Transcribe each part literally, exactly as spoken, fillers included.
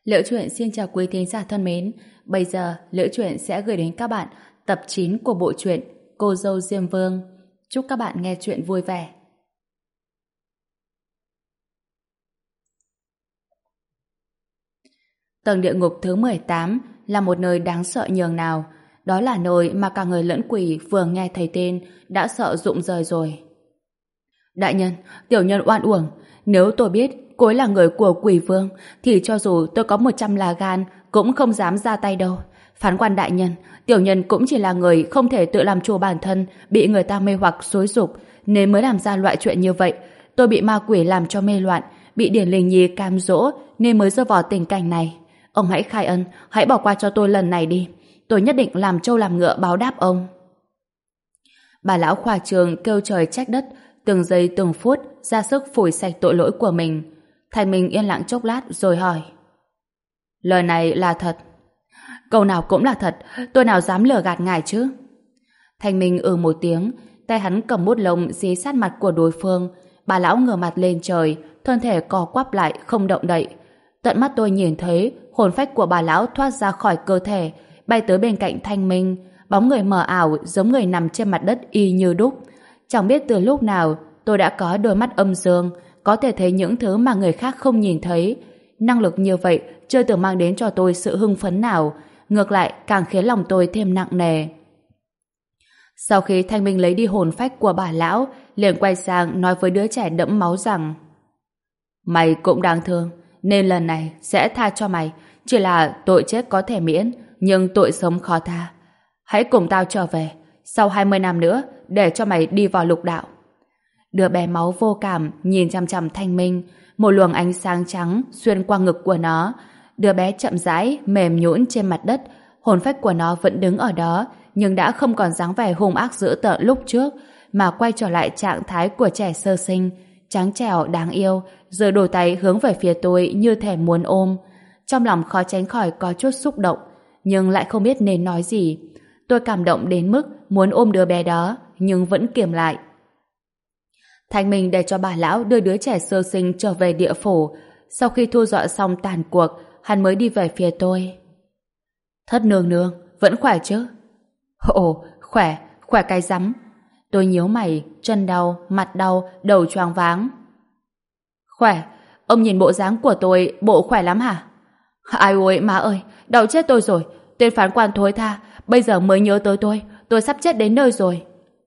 Liễu Chuyện xin chào quý thính giả thân mến. Bây giờ Liễu Chuyện sẽ gửi đến các bạn tập chín của bộ truyện Cô dâu Diêm Vương. Chúc các bạn nghe chuyện vui vẻ. Tầng địa ngục thứ mười tám là một nơi đáng sợ nhường nào. Đó là nơi mà cả người lẫn quỷ vừa nghe thấy tên đã sợ rụng rời rồi. Đại nhân, tiểu nhân oan uổng. Nếu tôi biết cô ấy là người của quỷ vương thì cho dù tôi có một trăm lá gan cũng không dám ra tay đâu. Phán quan đại nhân, tiểu nhân cũng chỉ là người không thể tự làm chủ bản thân, bị người ta mê hoặc xúi giục nên mới làm ra loại chuyện như vậy. Tôi bị ma quỷ làm cho mê loạn, bị Điển Linh Nhi cam dỗ nên mới rơi vào tình cảnh này. Ông hãy khai ân, hãy bỏ qua cho tôi lần này đi. Tôi nhất định làm trâu làm ngựa báo đáp ông. Bà lão khoa trường kêu trời trách đất, từng giây từng phút ra sức phủi sạch tội lỗi của mình. Thành Minh yên lặng chốc lát rồi hỏi: lời này là thật? Câu nào cũng là thật, tôi nào dám lừa gạt ngài chứ? Thành Minh ừ một tiếng, tay hắn cầm bút lông dí sát mặt của đối phương. Bà lão ngửa mặt lên trời, thân thể co quắp lại không động đậy. Tận mắt tôi nhìn thấy hồn phách của bà lão thoát ra khỏi cơ thể, bay tới bên cạnh Thanh Minh, bóng người mờ ảo giống người nằm trên mặt đất y như đúc. Chẳng biết từ lúc nào tôi đã có đôi mắt âm dương, có thể thấy những thứ mà người khác không nhìn thấy. Năng lực như vậy chưa từng mang đến cho tôi sự hưng phấn nào, ngược lại càng khiến lòng tôi thêm nặng nề. Sau khi Thanh Minh lấy đi hồn phách của bà lão, liền quay sang nói với đứa trẻ đẫm máu rằng: mày cũng đáng thương, nên lần này sẽ tha cho mày. Chỉ là tội chết có thể miễn, nhưng tội sống khó tha. Hãy cùng tao trở về, sau hai mươi năm nữa, để cho mày đi vào lục đạo. Đứa bé máu vô cảm nhìn chằm chằm Thanh Minh, một luồng ánh sáng trắng xuyên qua ngực của nó. Đứa bé chậm rãi mềm nhũn trên mặt đất, hồn phách của nó vẫn đứng ở đó, nhưng đã không còn dáng vẻ hung ác dữ tợn lúc trước, mà quay trở lại trạng thái của trẻ sơ sinh, trắng trẻo đáng yêu, rồi đổ tay hướng về phía tôi như thể muốn ôm. Trong lòng khó tránh khỏi có chút xúc động, nhưng lại không biết nên nói gì. Tôi cảm động đến mức muốn ôm đứa bé đó, nhưng vẫn kiềm lại. Thanh Minh để cho bà lão đưa đứa trẻ sơ sinh trở về địa phủ. Sau khi thu dọn xong tàn cuộc, hắn mới đi về phía tôi. Thất nương nương, vẫn khỏe chứ? Ồ, khỏe, khỏe cái rắm. Tôi nhíu mày, chân đau, mặt đau, đầu choáng váng. Khỏe, ông nhìn bộ dáng của tôi, bộ khỏe lắm hả? Ai ôi, má ơi, đau chết tôi rồi. Tên phán quan thối tha, bây giờ mới nhớ tới tôi, tôi sắp chết đến nơi rồi.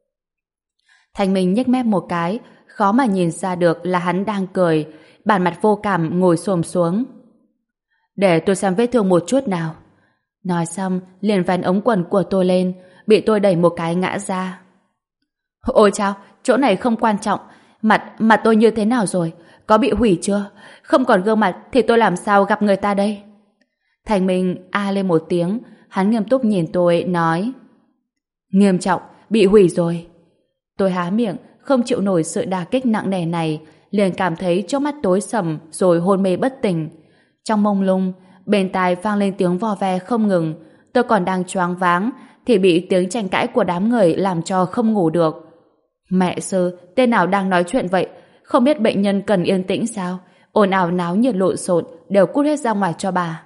Thanh Minh nhếch mép một cái, khó mà nhìn ra được là hắn đang cười, bản mặt vô cảm ngồi xổm xuống. Để tôi xem vết thương một chút nào. Nói xong, liền vén ống quần của tôi lên, bị tôi đẩy một cái ngã ra. Ôi chao, chỗ này không quan trọng, mặt mặt tôi như thế nào rồi, có bị hủy chưa? Không còn gương mặt thì tôi làm sao gặp người ta đây? Thanh Minh a lên một tiếng, hắn nghiêm túc nhìn tôi, nói: nghiêm trọng, bị hủy rồi. Tôi há miệng, không chịu nổi sự đả kích nặng nề này, liền cảm thấy trước mắt tối sầm rồi hôn mê bất tỉnh. Trong mông lung, bên tai vang lên tiếng vò ve không ngừng. Tôi còn đang choáng váng thì bị tiếng tranh cãi của đám người làm cho không ngủ được. Mẹ sư, tên nào đang nói chuyện vậy? Không biết bệnh nhân cần yên tĩnh sao? Ồn ào náo nhiệt lộn xộn, đều cút hết ra ngoài cho bà.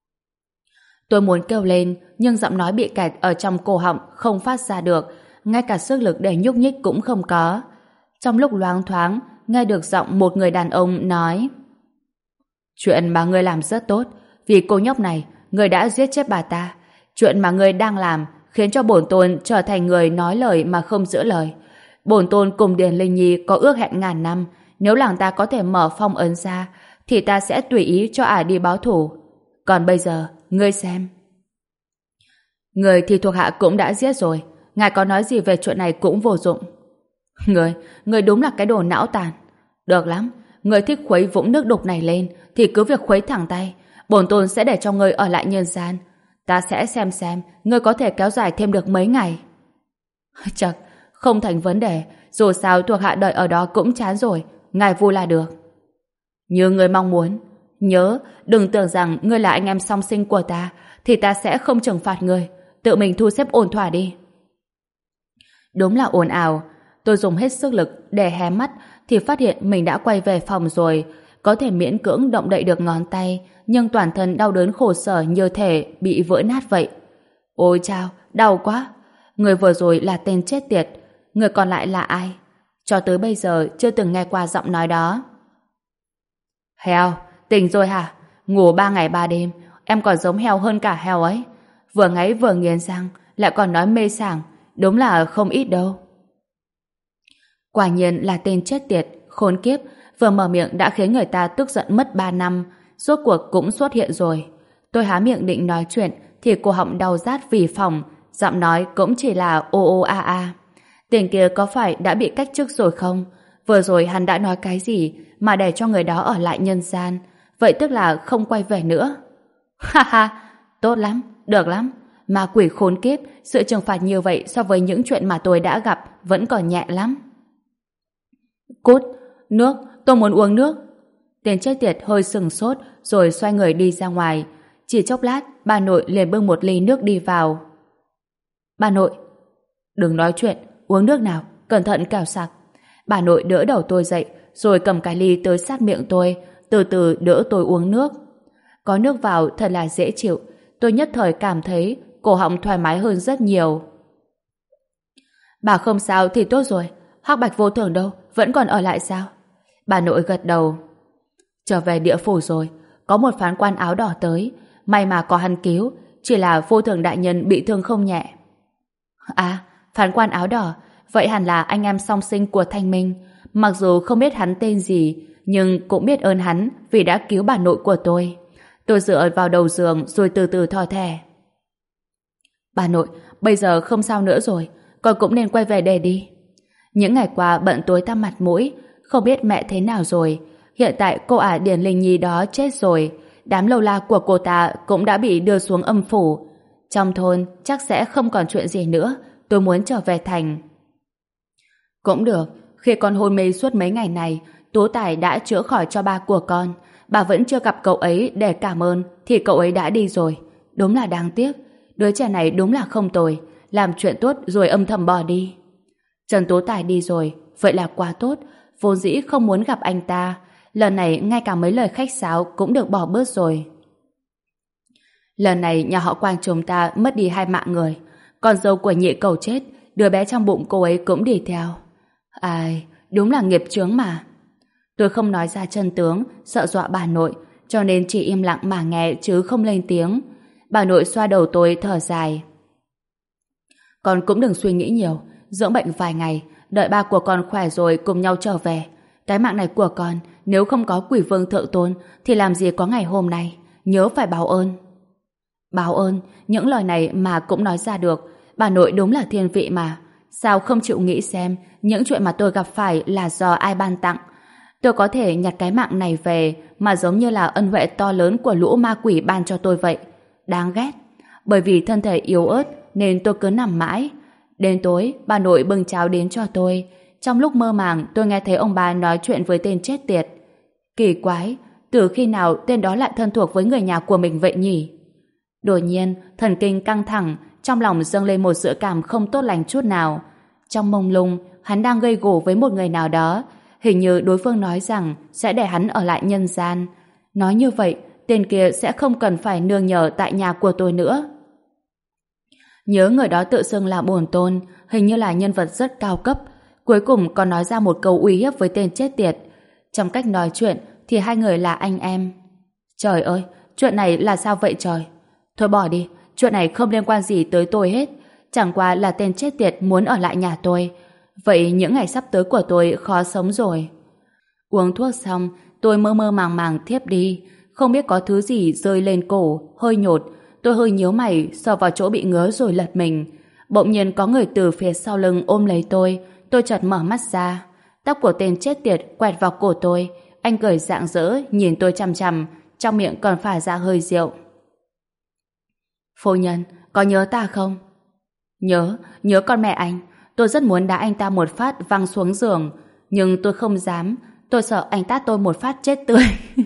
Tôi muốn kêu lên, nhưng giọng nói bị kẹt ở trong cổ họng, không phát ra được, ngay cả sức lực để nhúc nhích cũng không có. Trong lúc loáng thoáng, nghe được giọng một người đàn ông nói: chuyện mà ngươi làm rất tốt, vì cô nhóc này, ngươi đã giết chết bà ta. Chuyện mà ngươi đang làm khiến cho bổn tôn trở thành người nói lời mà không giữ lời. Bổn tôn cùng Điển Linh Nhi có ước hẹn ngàn năm, nếu làng ta có thể mở phong ấn ra, thì ta sẽ tùy ý cho ả đi báo thù. Còn bây giờ, ngươi xem. Người thì thuộc hạ cũng đã giết rồi, ngài có nói gì về chuyện này cũng vô dụng. Người, người đúng là cái đồ não tàn. Được lắm, người thích khuấy vũng nước đục này lên thì cứ việc khuấy thẳng tay. Bổn tôn sẽ để cho ngươi ở lại nhân gian. Ta sẽ xem xem ngươi có thể kéo dài thêm được mấy ngày. Chật, không thành vấn đề, dù sao thuộc hạ đợi ở đó cũng chán rồi, ngài vui là được. Như ngươi mong muốn. Nhớ, đừng tưởng rằng ngươi là anh em song sinh của ta thì ta sẽ không trừng phạt ngươi. Tự mình thu xếp ổn thỏa đi. Đúng là ồn ào. Tôi dùng hết sức lực để hé mắt thì phát hiện mình đã quay về phòng rồi. có thể miễn cưỡng động đậy được ngón tay, nhưng toàn thân đau đớn khổ sở như thể bị vỡ nát vậy. Ôi chao, đau quá! Người vừa rồi là tên chết tiệt, người còn lại là ai? Cho tới bây giờ chưa từng nghe qua giọng nói đó. Heo, tỉnh rồi hả? Ngủ ba ngày ba đêm, em còn giống heo hơn cả heo ấy. Vừa ngáy vừa nghiến răng, lại còn nói mê sảng, đúng là không ít đâu. Quả nhiên là tên chết tiệt, khốn kiếp, vừa mở miệng đã khiến người ta tức giận mất ba năm, rốt cuộc cũng xuất hiện rồi. Tôi há miệng định nói chuyện, thì cổ họng đau rát vì phòng, giọng nói cũng chỉ là ô ô a a. Tên kia có phải đã bị cách chức rồi không? Vừa rồi hắn đã nói cái gì mà để cho người đó ở lại nhân gian? Vậy tức là không quay về nữa. Ha ha, tốt lắm, được lắm. Ma quỷ khốn kiếp, sự trừng phạt như vậy so với những chuyện mà tôi đã gặp vẫn còn nhẹ lắm. Cút, nước, tôi muốn uống nước. Tên chết tiệt hơi sừng sốt rồi xoay người đi ra ngoài. Chỉ chốc lát, bà nội liền bưng một ly nước đi vào. Bà nội, đừng nói chuyện, uống nước nào, cẩn thận cào sặc. Bà nội đỡ đầu tôi dậy, rồi cầm cái ly tới sát miệng tôi, từ từ đỡ tôi uống nước. Có nước vào thật là dễ chịu, tôi nhất thời cảm thấy cổ họng thoải mái hơn rất nhiều. Bà không sao thì tốt rồi, Hắc Bạch Vô Thường đâu, vẫn còn ở lại sao? Bà nội gật đầu. Trở về địa phủ rồi, có một phán quan áo đỏ tới, may mà có hắn cứu, chỉ là Vô Thường đại nhân bị thương không nhẹ. À, phán quan áo đỏ, vậy hẳn là anh em song sinh của Thanh Minh. Mặc dù không biết hắn tên gì, nhưng cũng biết ơn hắn vì đã cứu bà nội của tôi. Tôi dựa vào đầu giường rồi từ từ thò thẻ. Bà nội, bây giờ không sao nữa rồi, con cũng nên quay về để đi. Những ngày qua bận tối tăm mặt mũi, không biết mẹ thế nào rồi. Hiện tại cô ả Điển Linh Nhi đó chết rồi, đám lâu la của cô ta cũng đã bị đưa xuống âm phủ. Trong thôn chắc sẽ không còn chuyện gì nữa, tôi muốn trở về thành. Cũng được, khi con hôn mê suốt mấy ngày này, Tú Tài đã chữa khỏi cho ba của con. Bà vẫn chưa gặp cậu ấy để cảm ơn thì cậu ấy đã đi rồi. Đúng là đáng tiếc, đứa trẻ này đúng là không tồi, làm chuyện tốt rồi âm thầm bỏ đi. Trần Tú Tài đi rồi, vậy là quá tốt, vốn dĩ không muốn gặp anh ta. Lần này ngay cả mấy lời khách sáo cũng được bỏ bớt rồi. Lần này nhà họ Quang chúng ta mất đi hai mạng người, con dâu của nhị cầu chết, đứa bé trong bụng cô ấy cũng đi theo. Ai, đúng là nghiệp chướng mà. Tôi không nói ra chân tướng, sợ dọa bà nội, cho nên chỉ im lặng mà nghe chứ không lên tiếng. Bà nội xoa đầu tôi thở dài. Con cũng đừng suy nghĩ nhiều, dưỡng bệnh vài ngày, đợi ba của con khỏe rồi cùng nhau trở về. Cái mạng này của con, nếu không có Quỷ Vương Thượng Tôn thì làm gì có ngày hôm nay, nhớ phải báo ơn. Báo ơn, những lời này mà cũng nói ra được, bà nội đúng là thiên vị mà. Sao không chịu nghĩ xem những chuyện mà tôi gặp phải là do ai ban tặng? Tôi có thể nhặt cái mạng này về mà giống như là ân huệ to lớn của lũ ma quỷ ban cho tôi vậy. Đáng ghét. Bởi vì thân thể yếu ớt nên tôi cứ nằm mãi. Đến tối, bà nội bưng cháo đến cho tôi. Trong lúc mơ màng, tôi nghe thấy ông bà nói chuyện với tên chết tiệt. Kỳ quái, từ khi nào tên đó lại thân thuộc với người nhà của mình vậy nhỉ? Đột nhiên, thần kinh căng thẳng, trong lòng dâng lên một dự cảm không tốt lành chút nào. Trong mông lung, hắn đang gây gổ với một người nào đó. Hình như đối phương nói rằng sẽ để hắn ở lại nhân gian. Nói như vậy, tên kia sẽ không cần phải nương nhờ tại nhà của tôi nữa. Nhớ người đó tự xưng là bổn tôn, hình như là nhân vật rất cao cấp. Cuối cùng còn nói ra một câu uy hiếp với tên chết tiệt. Trong cách nói chuyện thì hai người là anh em. Trời ơi, chuyện này là sao vậy trời? Thôi bỏ đi, chuyện này không liên quan gì tới tôi hết. Chẳng qua là tên chết tiệt muốn ở lại nhà tôi. Vậy những ngày sắp tới của tôi khó sống rồi. Uống thuốc xong, tôi mơ mơ màng màng thiếp đi. Không biết có thứ gì rơi lên cổ, hơi nhột. Tôi hơi nhíu mày, sờ vào chỗ bị ngứa rồi lật mình. Bỗng nhiên có người từ phía sau lưng ôm lấy tôi. Tôi chợt mở mắt ra. Tóc của tên chết tiệt quẹt vào cổ tôi. Anh cười rạng rỡ, nhìn tôi chằm chằm, trong miệng còn phả ra hơi rượu. Phu nhân, có nhớ ta không? Nhớ, nhớ con mẹ anh. Tôi rất muốn đá anh ta một phát văng xuống giường, nhưng tôi không dám. Tôi sợ anh tát tôi một phát chết tươi.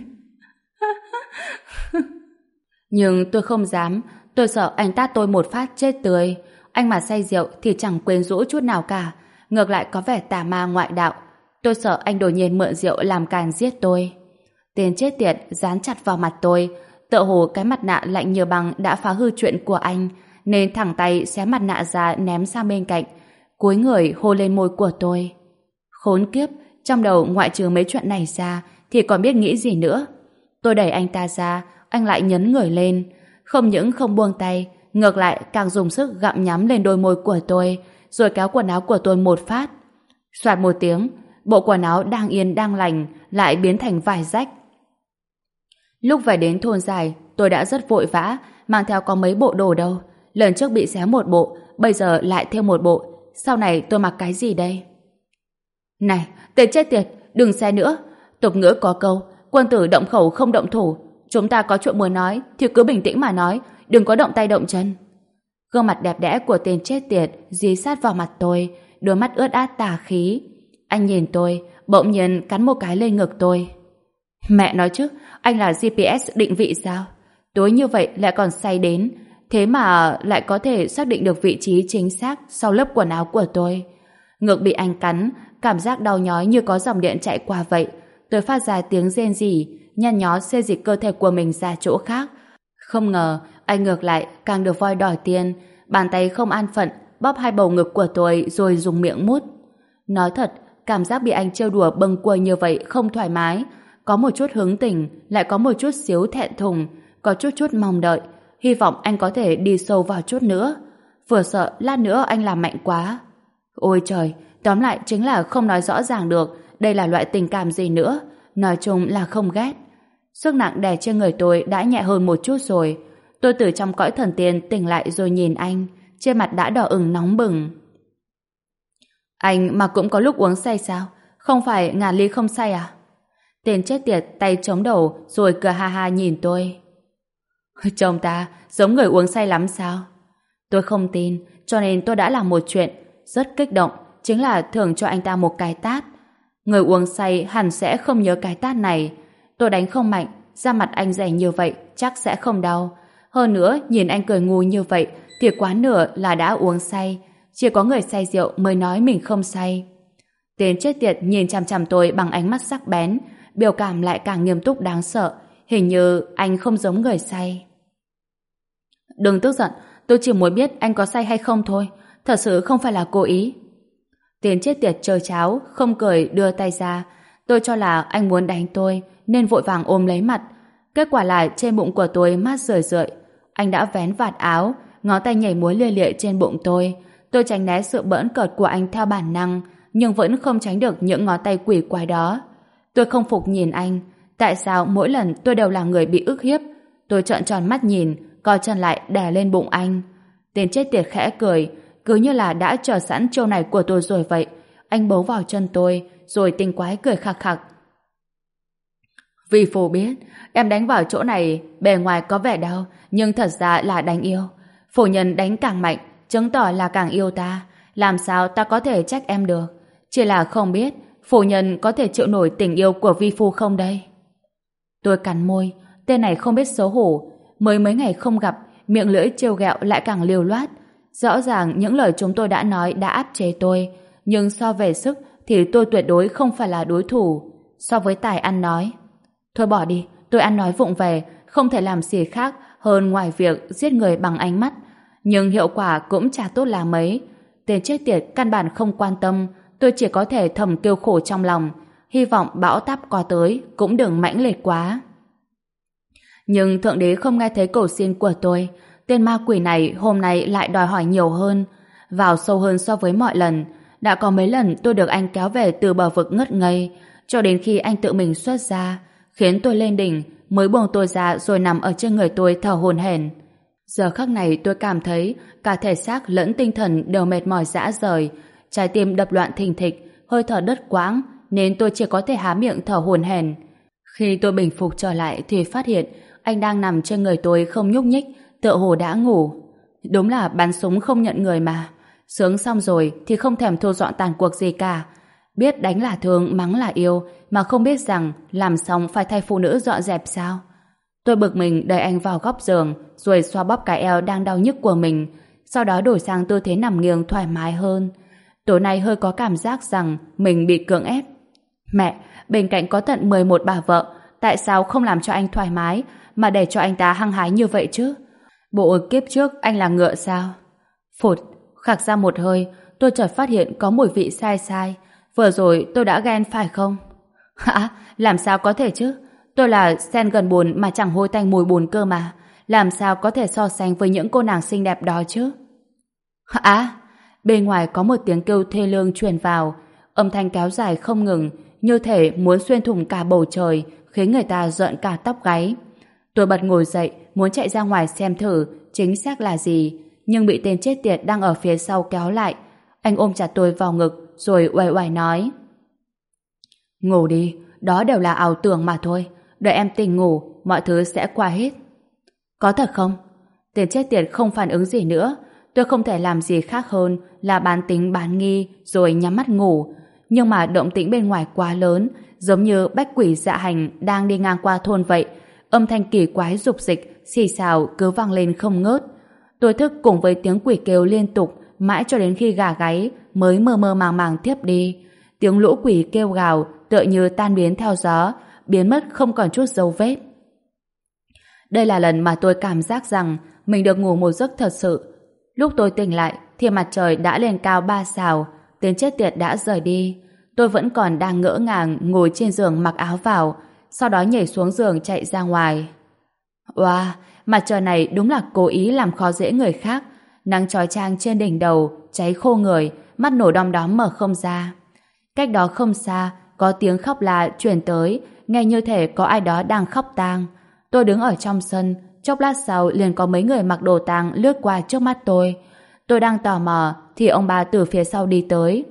Nhưng tôi không dám. Tôi sợ anh tát tôi một phát chết tươi. Anh mà say rượu thì chẳng quyến rũ chút nào cả, ngược lại có vẻ tà ma ngoại đạo. Tôi sợ anh đột nhiên mượn rượu làm càn giết tôi. Tên chết tiệt dán chặt vào mặt tôi, tựa hồ cái mặt nạ lạnh như băng đã phá hư chuyện của anh, nên thẳng tay xé mặt nạ ra ném sang bên cạnh, cúi người hôn lên môi của tôi. Khốn kiếp, trong đầu ngoại trừ mấy chuyện này ra thì còn biết nghĩ gì nữa. Tôi đẩy anh ta ra, anh lại nhấn người lên, không những không buông tay, ngược lại càng dùng sức gặm nhắm lên đôi môi của tôi, rồi kéo quần áo của tôi một phát. Soạt một tiếng, bộ quần áo đang yên đang lành lại biến thành vải rách. Lúc về đến thôn dài, tôi đã rất vội vã, mang theo có mấy bộ đồ đâu. Lần trước bị xé một bộ, bây giờ lại thêm một bộ. Sau này tôi mặc cái gì đây? Này, tên chết tiệt, đừng xé nữa. Tục ngữ có câu, quân tử động khẩu không động thủ. Chúng ta có chuyện muốn nói thì cứ bình tĩnh mà nói, đừng có động tay động chân. Gương mặt đẹp đẽ của tên chết tiệt dí sát vào mặt tôi, đôi mắt ướt át tà khí. Anh nhìn tôi, bỗng nhiên cắn một cái lên ngực tôi. Mẹ nói chứ, anh là giê pê ét định vị sao? Tối như vậy lại còn say đến, thế mà lại có thể xác định được vị trí chính xác sau lớp quần áo của tôi. Ngực bị anh cắn, cảm giác đau nhói như có dòng điện chạy qua vậy. Tôi phát ra tiếng rên rỉ, nhăn nhó xê dịch cơ thể của mình ra chỗ khác. Không ngờ, anh ngược lại càng được voi đòi tiền, bàn tay không an phận bóp hai bầu ngực của tôi rồi dùng miệng mút. Nói thật, cảm giác bị anh trêu đùa bâng quơ như vậy không thoải mái, có một chút hứng tình, lại có một chút xíu thẹn thùng, có chút chút mong đợi, hy vọng anh có thể đi sâu vào chút nữa. Vừa sợ lát nữa anh làm mạnh quá. Ôi trời, tóm lại chính là không nói rõ ràng được đây là loại tình cảm gì nữa, nói chung là không ghét. Sức nặng đè trên người tôi đã nhẹ hơn một chút rồi. Tôi từ trong cõi thần tiên tỉnh lại rồi nhìn anh, trên mặt đã đỏ ửng nóng bừng. Anh mà cũng có lúc uống say sao? Không phải ngàn ly không say à? Tên chết tiệt tay chống đầu rồi cười ha ha nhìn tôi. Chồng ta giống người uống say lắm sao? Tôi không tin, cho nên tôi đã làm một chuyện rất kích động, chính là thưởng cho anh ta một cái tát. Người uống say hẳn sẽ không nhớ cái tát này. Tôi đánh không mạnh, da mặt anh dày như vậy chắc sẽ không đau. Hơn nữa, nhìn anh cười ngu như vậy thì quá nửa là đã uống say. Chỉ có người say rượu mới nói mình không say. Tên chết tiệt nhìn chằm chằm tôi bằng ánh mắt sắc bén, biểu cảm lại càng nghiêm túc đáng sợ. Hình như anh không giống người say. Đừng tức giận, tôi chỉ muốn biết anh có say hay không thôi. Thật sự không phải là cố ý. Tên chết tiệt chơi cháo, không cười đưa tay ra. Tôi cho là anh muốn đánh tôi, nên vội vàng ôm lấy mặt. Kết quả là trên bụng của tôi mát rười rượi. Anh đã vén vạt áo, ngón tay nhảy múa lia lịa trên bụng tôi. Tôi tránh né sự bỡn cợt của anh theo bản năng, nhưng vẫn không tránh được những ngón tay quỷ quái đó. Tôi không phục nhìn anh. Tại sao mỗi lần tôi đều là người bị ức hiếp? Tôi trợn tròn mắt nhìn, co chân lại đè lên bụng anh. Tên chết tiệt khẽ cười, cứ như là đã chờ sẵn chiêu này của tôi rồi vậy. Anh bấu vào chân tôi, rồi tinh quái cười khặc khặc. Vì Phù biết, em đánh vào chỗ này bề ngoài có vẻ đau, nhưng thật ra là đánh yêu. Phù nhân đánh càng mạnh, chứng tỏ là càng yêu ta. Làm sao ta có thể trách em được? Chỉ là không biết Phù nhân có thể chịu nổi tình yêu của Vi Phu không đây? Tôi cắn môi, tên này không biết xấu hổ. Mới mấy ngày không gặp, miệng lưỡi trêu ghẹo lại càng liều loát. Rõ ràng những lời chúng tôi đã nói đã áp chế tôi, nhưng so về sức thì tôi tuyệt đối không phải là đối thủ. So với tài ăn nói, thôi bỏ đi, tôi ăn nói vụng về, không thể làm gì khác hơn ngoài việc giết người bằng ánh mắt. Nhưng hiệu quả cũng chả tốt là mấy. Tên chết tiệt căn bản không quan tâm, tôi chỉ có thể thầm kêu khổ trong lòng, hy vọng bão táp qua tới cũng đừng mãnh liệt quá. Nhưng Thượng Đế không nghe thấy cầu xin của tôi. Tên ma quỷ này hôm nay lại đòi hỏi nhiều hơn, vào sâu hơn so với mọi lần. Đã có mấy lần tôi được anh kéo về từ bờ vực ngất ngây, cho đến khi anh tự mình xuất ra, khiến tôi lên đỉnh, mới buông tôi ra rồi nằm ở trên người tôi thở hổn hển. Giờ khắc này tôi cảm thấy cả thể xác lẫn tinh thần đều mệt mỏi rã rời, trái tim đập loạn thình thịch, hơi thở đứt quãng, nên tôi chỉ có thể há miệng thở hổn hển. Khi tôi bình phục trở lại thì phát hiện anh đang nằm trên người tôi không nhúc nhích, tựa hồ đã ngủ. Đúng là bắn súng không nhận người mà. Sướng xong rồi thì không thèm thu dọn tàn cuộc gì cả. Biết đánh là thương, mắng là yêu, mà không biết rằng làm xong phải thay phụ nữ dọn dẹp sao. Tôi bực mình đẩy anh vào góc giường, rồi xoa bóp cái eo đang đau nhức của mình, sau đó đổi sang tư thế nằm nghiêng thoải mái hơn. Tối nay hơi có cảm giác rằng mình bị cưỡng ép. Mẹ, bên cạnh có tận mười một bà vợ, Tại sao không làm cho anh thoải mái mà để cho anh ta hăng hái như vậy chứ? Bộ kiếp trước anh là ngựa sao? Phụt, khạc ra một hơi, tôi chợt phát hiện có mùi vị sai sai. Vừa rồi tôi đã ghen phải không? Hả? Làm sao có thể chứ? Tôi là sen gần bùn mà chẳng hôi tanh mùi bùn cơ mà. Làm sao có thể so sánh với những cô nàng xinh đẹp đó chứ? Hả? Bên ngoài có một tiếng kêu thê lương truyền vào. Âm thanh kéo dài không ngừng, như thể muốn xuyên thủng cả bầu trời, khiến người ta rợn cả tóc gáy. Tôi bật ngồi dậy, muốn chạy ra ngoài xem thử chính xác là gì, nhưng bị tên chết tiệt đang ở phía sau kéo lại. Anh ôm chặt tôi vào ngực, rồi uể oải nói: ngủ đi, đó đều là ảo tưởng mà thôi. Đợi em tỉnh ngủ, mọi thứ sẽ qua hết. Có thật không? Tên chết tiệt không phản ứng gì nữa. Tôi không thể làm gì khác hơn là bán tính bán nghi rồi nhắm mắt ngủ. Nhưng mà động tĩnh bên ngoài quá lớn, giống như bách quỷ dạ hành đang đi ngang qua thôn vậy. Âm thanh kỳ quái rục dịch, xì xào cứ vang lên không ngớt. Tôi thức cùng với tiếng quỷ kêu liên tục, mãi cho đến khi gà gáy mới mơ mơ màng màng tiếp đi. Tiếng lũ quỷ kêu gào tựa như tan biến theo gió, biến mất không còn chút dấu vết. Đây là lần mà tôi cảm giác rằng mình được ngủ một giấc thật sự. Lúc tôi tỉnh lại thì mặt trời đã lên cao ba sào, tên chết tiệt đã rời đi. Tôi vẫn còn đang ngỡ ngàng ngồi trên giường mặc áo vào, sau đó nhảy xuống giường chạy ra ngoài. Wow, mặt trời này đúng là cố ý làm khó dễ người khác. Nắng chói chang trên đỉnh đầu, cháy khô người, mắt nổ đom đóm mở không ra. Cách đó không xa, có tiếng khóc la truyền tới, nghe như thể có ai đó đang khóc tang. Tôi đứng ở trong sân, chốc lát sau liền có mấy người mặc đồ tang lướt qua trước mắt tôi. Tôi đang tò mò thì ông bà từ phía sau đi tới.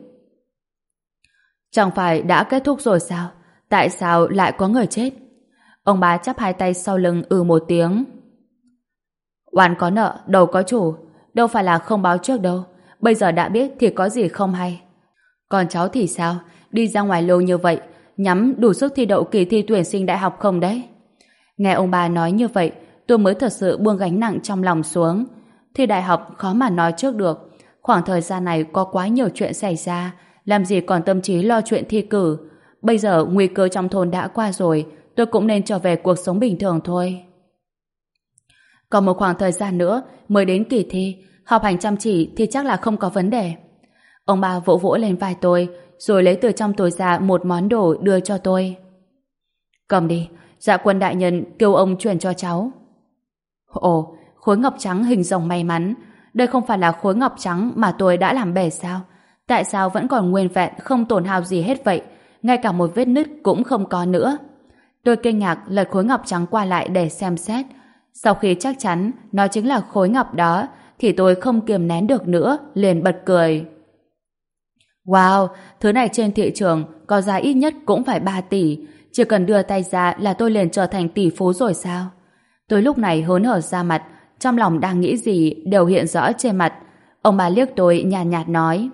Chẳng phải đã kết thúc rồi sao? Tại sao lại có người chết? Ông bà chắp hai tay sau lưng ừ một tiếng. Oán có nợ, đầu có chủ. Đâu phải là không báo trước đâu. Bây giờ đã biết thì có gì không hay. Còn cháu thì sao? Đi ra ngoài lâu như vậy, nhắm đủ sức thi đậu kỳ thi tuyển sinh đại học không đấy? Nghe ông bà nói như vậy, tôi mới thật sự buông gánh nặng trong lòng xuống. Thi đại học khó mà nói trước được. Khoảng thời gian này có quá nhiều chuyện xảy ra, làm gì còn tâm trí lo chuyện thi cử. Bây giờ nguy cơ trong thôn đã qua rồi, tôi cũng nên trở về cuộc sống bình thường thôi. Còn một khoảng thời gian nữa mới đến kỳ thi, học hành chăm chỉ thì chắc là không có vấn đề. Ông bà vỗ vỗ lên vai tôi, rồi lấy từ trong túi ra một món đồ đưa cho tôi. Cầm đi, dạ quân đại nhân kêu ông chuyển cho cháu. Ồ, khối ngọc trắng hình rồng may mắn. Đây không phải là khối ngọc trắng mà tôi đã làm bể sao? Tại sao vẫn còn nguyên vẹn, không tổn hao gì hết vậy? Ngay cả một vết nứt cũng không có nữa. Tôi kinh ngạc lật khối ngọc trắng qua lại để xem xét. Sau khi chắc chắn nó chính là khối ngọc đó, thì tôi không kiềm nén được nữa, liền bật cười. Wow, thứ này trên thị trường có giá ít nhất cũng phải ba tỷ. Chỉ cần đưa tay ra là tôi liền trở thành tỷ phú rồi sao? Tôi lúc này hớn hở ra mặt, trong lòng đang nghĩ gì đều hiện rõ trên mặt. Ông bà liếc tôi nhàn nhạt, nhạt nói: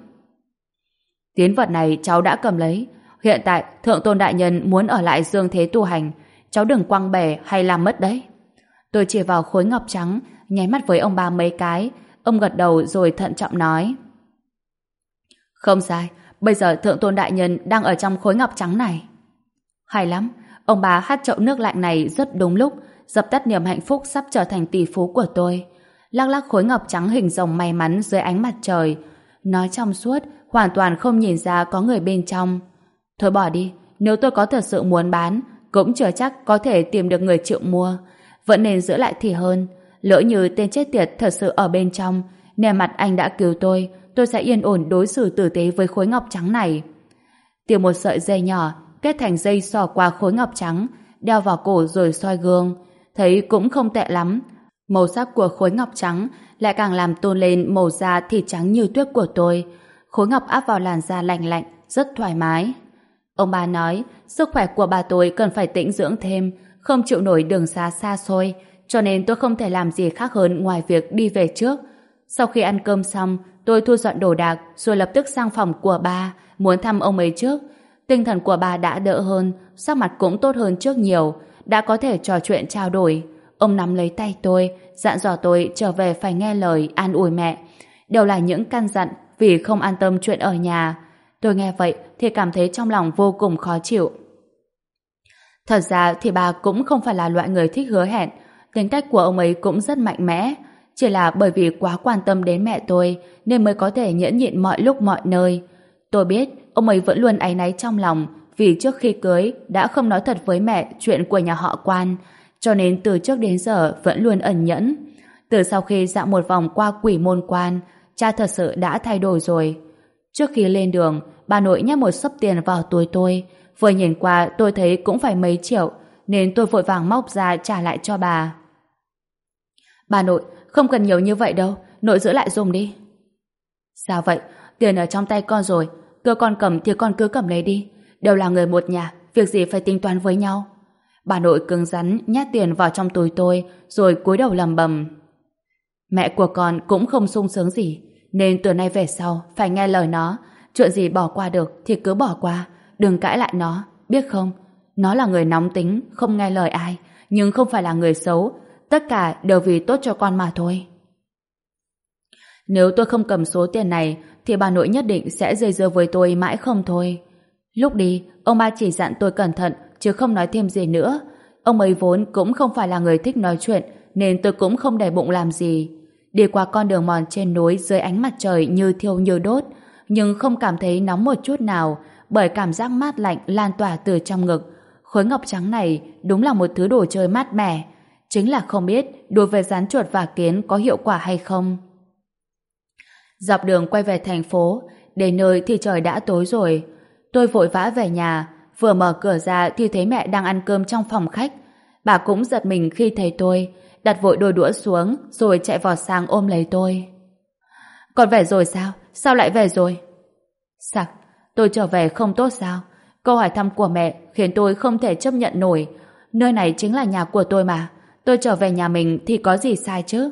Tín vật này cháu đã cầm lấy. Hiện tại thượng tôn đại nhân muốn ở lại dương thế tu hành, cháu đừng quăng bể hay làm mất đấy. Tôi chỉ vào khối ngọc trắng, nháy mắt với ông bà mấy cái. Ông gật đầu rồi thận trọng nói: Không sai, bây giờ thượng tôn đại nhân đang ở trong khối ngọc trắng này. Hay lắm, ông bà hắt chậu nước lạnh này rất đúng lúc, dập tắt niềm hạnh phúc sắp trở thành tỷ phú của tôi. Lắc lắc khối ngọc trắng hình rồng may mắn dưới ánh mặt trời. Nó trong suốt, hoàn toàn không nhìn ra có người bên trong. Thôi bỏ đi, nếu tôi có thật sự muốn bán, cũng chưa chắc có thể tìm được người chịu mua. Vẫn nên giữ lại thì hơn. Lỡ như tên chết tiệt thật sự ở bên trong, nề mặt anh đã cứu tôi, tôi sẽ yên ổn đối xử tử tế với khối ngọc trắng này. Tìm một sợi dây nhỏ, kết thành dây xỏ qua khối ngọc trắng, đeo vào cổ rồi soi gương. Thấy cũng không tệ lắm. Màu sắc của khối ngọc trắng lại càng làm tôn lên màu da thịt trắng như tuyết của tôi. Khối ngọc áp vào làn da lạnh lạnh, rất thoải mái. Ông bà nói, sức khỏe của bà tôi cần phải tĩnh dưỡng thêm, không chịu nổi đường xá xa xôi, cho nên tôi không thể làm gì khác hơn ngoài việc đi về trước. Sau khi ăn cơm xong, tôi thu dọn đồ đạc rồi lập tức sang phòng của bà, muốn thăm ông ấy trước. Tinh thần của bà đã đỡ hơn, sắc mặt cũng tốt hơn trước nhiều, đã có thể trò chuyện trao đổi. Ông nắm lấy tay tôi, dặn dò tôi trở về phải nghe lời, an ủi mẹ. Đều là những căn dặn vì không an tâm chuyện ở nhà. Tôi nghe vậy thì cảm thấy trong lòng vô cùng khó chịu. Thật ra thì bà cũng không phải là loại người thích hứa hẹn, tính cách của ông ấy cũng rất mạnh mẽ, chỉ là bởi vì quá quan tâm đến mẹ tôi nên mới có thể nhẫn nhịn mọi lúc mọi nơi. Tôi biết ông ấy vẫn luôn áy náy trong lòng vì trước khi cưới đã không nói thật với mẹ chuyện của nhà họ Quan, cho nên từ trước đến giờ vẫn luôn ẩn nhẫn. Từ sau khi dạo một vòng qua quỷ môn quan, cha thật sự đã thay đổi rồi. Trước khi lên đường, bà nội nhét một xấp tiền vào túi tôi. Vừa nhìn qua tôi thấy cũng phải mấy triệu, nên tôi vội vàng móc ra trả lại cho bà. Bà nội, không cần nhiều như vậy đâu, nội giữ lại dùng đi. Sao vậy? Tiền ở trong tay con rồi, cơ con cầm thì con cứ cầm lấy đi. Đều là người một nhà, việc gì phải tính toán với nhau. Bà nội cứng rắn nhét tiền vào trong túi tôi, rồi cúi đầu lầm bầm. Mẹ của con cũng không sung sướng gì, nên từ nay về sau phải nghe lời nó. Chuyện gì bỏ qua được thì cứ bỏ qua, đừng cãi lại nó, biết không? Nó là người nóng tính, không nghe lời ai, nhưng không phải là người xấu. Tất cả đều vì tốt cho con mà thôi. Nếu tôi không cầm số tiền này thì bà nội nhất định sẽ dây dưa với tôi mãi không thôi. Lúc đi, ông ba chỉ dặn tôi cẩn thận chứ không nói thêm gì nữa. Ông ấy vốn cũng không phải là người thích nói chuyện nên tôi cũng không để bụng làm gì. Đi qua con đường mòn trên núi dưới ánh mặt trời như thiêu như đốt, nhưng không cảm thấy nóng một chút nào bởi cảm giác mát lạnh lan tỏa từ trong ngực. Khối ngọc trắng này đúng là một thứ đồ chơi mát mẻ. Chính là không biết đối với rắn chuột và kiến có hiệu quả hay không. Dọc đường quay về thành phố, đến nơi thì trời đã tối rồi. Tôi vội vã về nhà, vừa mở cửa ra thì thấy mẹ đang ăn cơm trong phòng khách. Bà cũng giật mình khi thấy tôi, đặt vội đôi đũa xuống rồi chạy vào sang ôm lấy tôi. Con về rồi sao? Sao lại về rồi? Sặc, tôi trở về không tốt sao? Câu hỏi thăm của mẹ khiến tôi không thể chấp nhận nổi. Nơi này chính là nhà của tôi mà. Tôi trở về nhà mình thì có gì sai chứ?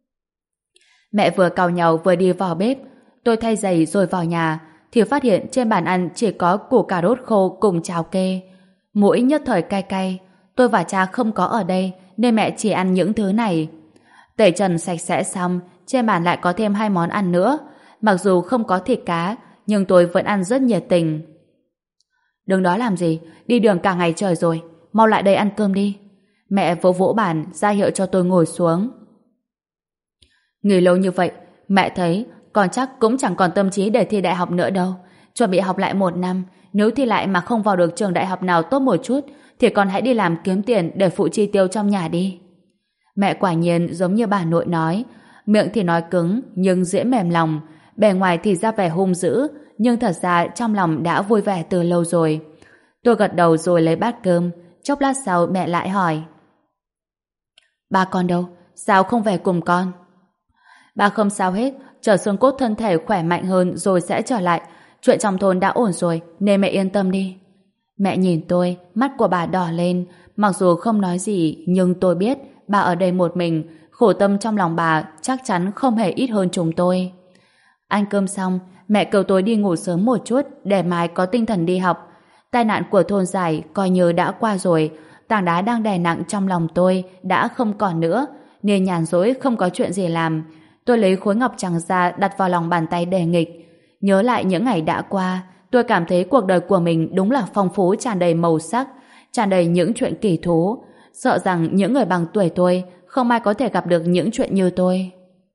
Mẹ vừa cào nhàu vừa đi vào bếp. Tôi thay giày rồi vào nhà thì phát hiện trên bàn ăn chỉ có củ cà rốt khô cùng cháo kê. Mũi nhất thời cay cay. Tôi và cha không có ở đây nên mẹ chỉ ăn những thứ này. Tẩy trần sạch sẽ xong, trên bàn lại có thêm hai món ăn nữa. Mặc dù không có thịt cá, nhưng tôi vẫn ăn rất nhiệt tình. Đừng đó làm gì, đi đường cả ngày trời rồi, mau lại đây ăn cơm đi. Mẹ vỗ vỗ bàn ra hiệu cho tôi ngồi xuống. Nghỉ lâu như vậy, mẹ thấy con chắc cũng chẳng còn tâm trí để thi đại học nữa đâu. Chuẩn bị học lại một năm, nếu thi lại mà không vào được trường đại học nào tốt một chút thì con hãy đi làm kiếm tiền để phụ chi tiêu trong nhà đi. Mẹ quả nhiên giống như bà nội nói, miệng thì nói cứng nhưng dễ mềm lòng, bề ngoài thì ra vẻ hung dữ, nhưng thật ra trong lòng đã vui vẻ từ lâu rồi. Tôi gật đầu rồi lấy bát cơm, chốc lát sau mẹ lại hỏi. Ba con đâu? Sao không về cùng con? Ba không sao hết, chờ xương cốt thân thể khỏe mạnh hơn rồi sẽ trở lại. Chuyện trong thôn đã ổn rồi nên mẹ yên tâm đi. Mẹ nhìn tôi, mắt của bà đỏ lên, mặc dù không nói gì nhưng tôi biết bà ở đây một mình, khổ tâm trong lòng bà chắc chắn không hề ít hơn chúng tôi. Ăn cơm xong, mẹ kêu tôi đi ngủ sớm một chút để mai có tinh thần đi học. Tai nạn của thôn Giải coi như đã qua rồi, tảng đá đang đè nặng trong lòng tôi đã không còn nữa, nên nhàn rỗi không có chuyện gì làm. Tôi lấy khối ngọc trắng ra đặt vào lòng bàn tay đề nghịch. Nhớ lại những ngày đã qua, tôi cảm thấy cuộc đời của mình đúng là phong phú, tràn đầy màu sắc, tràn đầy những chuyện kỳ thú. Sợ rằng những người bằng tuổi tôi không ai có thể gặp được những chuyện như tôi.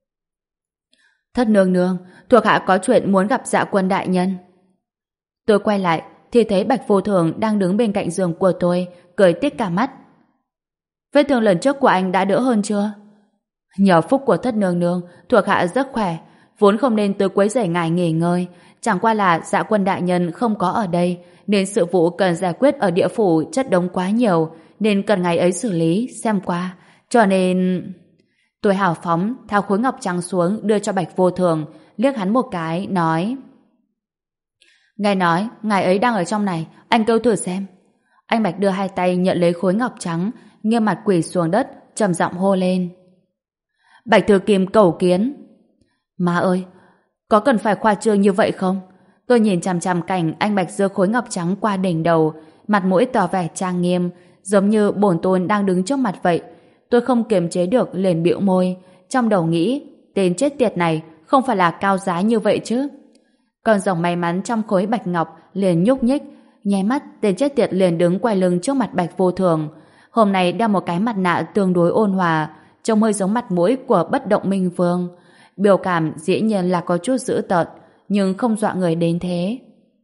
Thất nương nương, thuộc hạ có chuyện muốn gặp Dạ Quân đại nhân. Tôi quay lại thì thấy Bạch Vô Thường đang đứng bên cạnh giường của tôi, cười tít cả mắt. Vết thương lần trước của anh đã đỡ hơn chưa? Nhờ phúc của thất nương nương, thuộc hạ rất khỏe, vốn không nên tới quấy rầy ngài nghỉ ngơi, chẳng qua là Dạ Quân đại nhân không có ở đây, nên sự vụ cần giải quyết ở địa phủ chất đống quá nhiều, nên cần ngày ấy xử lý, xem qua, cho nên... Tôi hào phóng tháo khối ngọc trắng xuống đưa cho Bạch Vô Thường, liếc hắn một cái, nói: Ngài nói, ngài ấy đang ở trong này, anh kêu thử xem. Anh Bạch đưa hai tay nhận lấy khối ngọc trắng, nghiêm mặt quỳ xuống đất, trầm giọng hô lên: Bạch Thư Kim cầu kiến. Má ơi, có cần phải khoa trương như vậy không? Tôi nhìn chằm chằm cảnh anh Bạch giơ khối ngọc trắng qua đỉnh đầu, mặt mũi tỏ vẻ trang nghiêm, giống như bổn tôn đang đứng trước mặt vậy. Tôi không kiềm chế được liền bĩu môi, trong đầu nghĩ, tên chết tiệt này không phải là cao giá như vậy chứ. Con rồng may mắn trong khối bạch ngọc liền nhúc nhích, Nháy mắt, tên chết tiệt liền đứng quay lưng trước mặt Bạch Vô Thường. Hôm nay đeo một cái mặt nạ tương đối ôn hòa, trông hơi giống mặt mũi của bất động minh vương. Biểu cảm dĩ nhiên là có chút dữ tợn, nhưng không dọa người đến thế.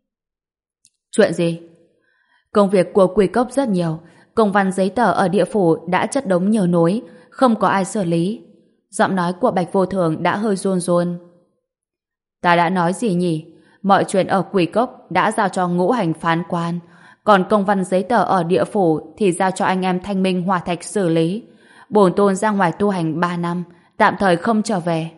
Chuyện gì? Công việc của Quỷ Cốc rất nhiều, công văn giấy tờ ở địa phủ đã chất đống nhiều nối, không có ai xử lý. Giọng nói của Bạch Vô Thường đã hơi run run. Ta đã nói gì nhỉ? Mọi chuyện ở Quỷ Cốc đã giao cho ngũ hành phán quan, còn công văn giấy tờ ở địa phủ thì giao cho anh em Thanh Minh Hỏa Thạch xử lý. Bổn tôn ra ngoài tu hành ba năm, tạm thời không trở về.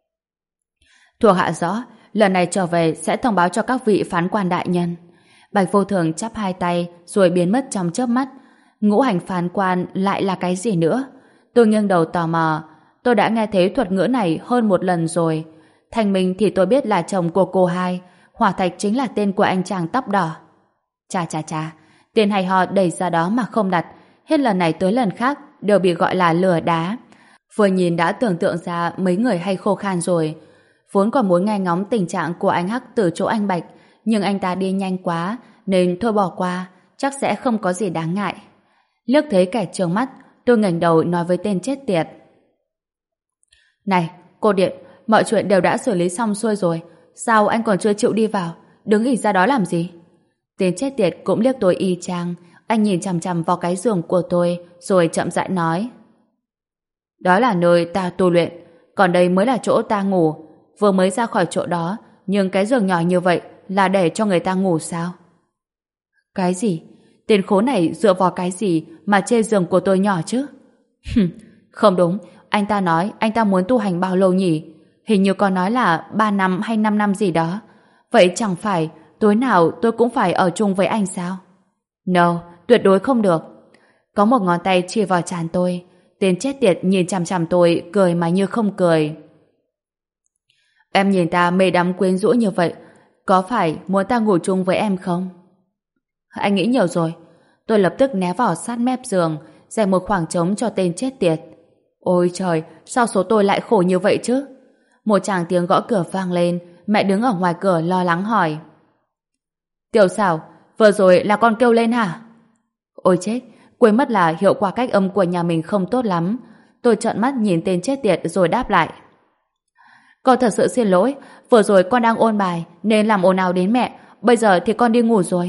Thuộc hạ rõ, lần này trở về sẽ thông báo cho các vị phán quan đại nhân. Bạch Vô Thường chắp hai tay rồi biến mất trong chớp mắt. Ngũ hành phán quan lại là cái gì nữa? Tôi nghiêng đầu tò mò. Tôi đã nghe thấy thuật ngữ này hơn một lần rồi. Thanh Minh thì tôi biết là chồng của cô hai, Hỏa Thạch chính là tên của anh chàng tóc đỏ. Chà chà chà, tên hay ho đẩy ra đó mà không đặt, hết lần này tới lần khác đều bị gọi là lừa đá. Vừa nhìn đã tưởng tượng ra mấy người hay khô khan rồi. Vốn còn muốn nghe ngóng tình trạng của anh Hắc từ chỗ anh Bạch, nhưng anh ta đi nhanh quá nên thôi bỏ qua, chắc sẽ không có gì đáng ngại. Liếc thấy kẻ trợn mắt, tôi ngẩng đầu nói với tên chết tiệt. Này, cô Điện, mọi chuyện đều đã xử lý xong xuôi rồi, sao anh còn chưa chịu đi vào, đứng ỉ ra đó làm gì? Tên chết tiệt cũng liếc tôi y chang, anh nhìn chằm chằm vào cái giường của tôi rồi chậm rãi nói. Đó là nơi ta tu luyện, còn đây mới là chỗ ta ngủ, vừa mới ra khỏi chỗ đó, nhưng cái giường nhỏ như vậy là để cho người ta ngủ sao? Cái gì? Tên khốn này dựa vào cái gì mà chê giường của tôi nhỏ chứ? Không đúng, anh ta nói anh ta muốn tu hành bao lâu nhỉ? Hình như có nói là ba năm hay năm năm gì đó. Vậy chẳng phải tối nào tôi cũng phải ở chung với anh sao? No, tuyệt đối không được. Có một ngón tay chỉ vào trán tôi. Tên chết tiệt nhìn chằm chằm tôi, cười mà như không cười. Em nhìn ta mê đắm quyến rũ như vậy, có phải muốn ta ngủ chung với em không? Anh nghĩ nhiều rồi. Tôi lập tức né vào sát mép giường, dành một khoảng trống cho tên chết tiệt. Ôi trời, sao số tôi lại khổ như vậy chứ? Một tràng tiếng gõ cửa vang lên, mẹ đứng ở ngoài cửa lo lắng hỏi. Tiểu Xảo, vừa rồi là con kêu lên hả? Ôi chết, quên mất là hiệu quả cách âm của nhà mình không tốt lắm. Tôi trợn mắt nhìn tên chết tiệt rồi đáp lại. Con thật sự xin lỗi, vừa rồi con đang ôn bài nên làm ồn ào đến mẹ, bây giờ thì con đi ngủ rồi.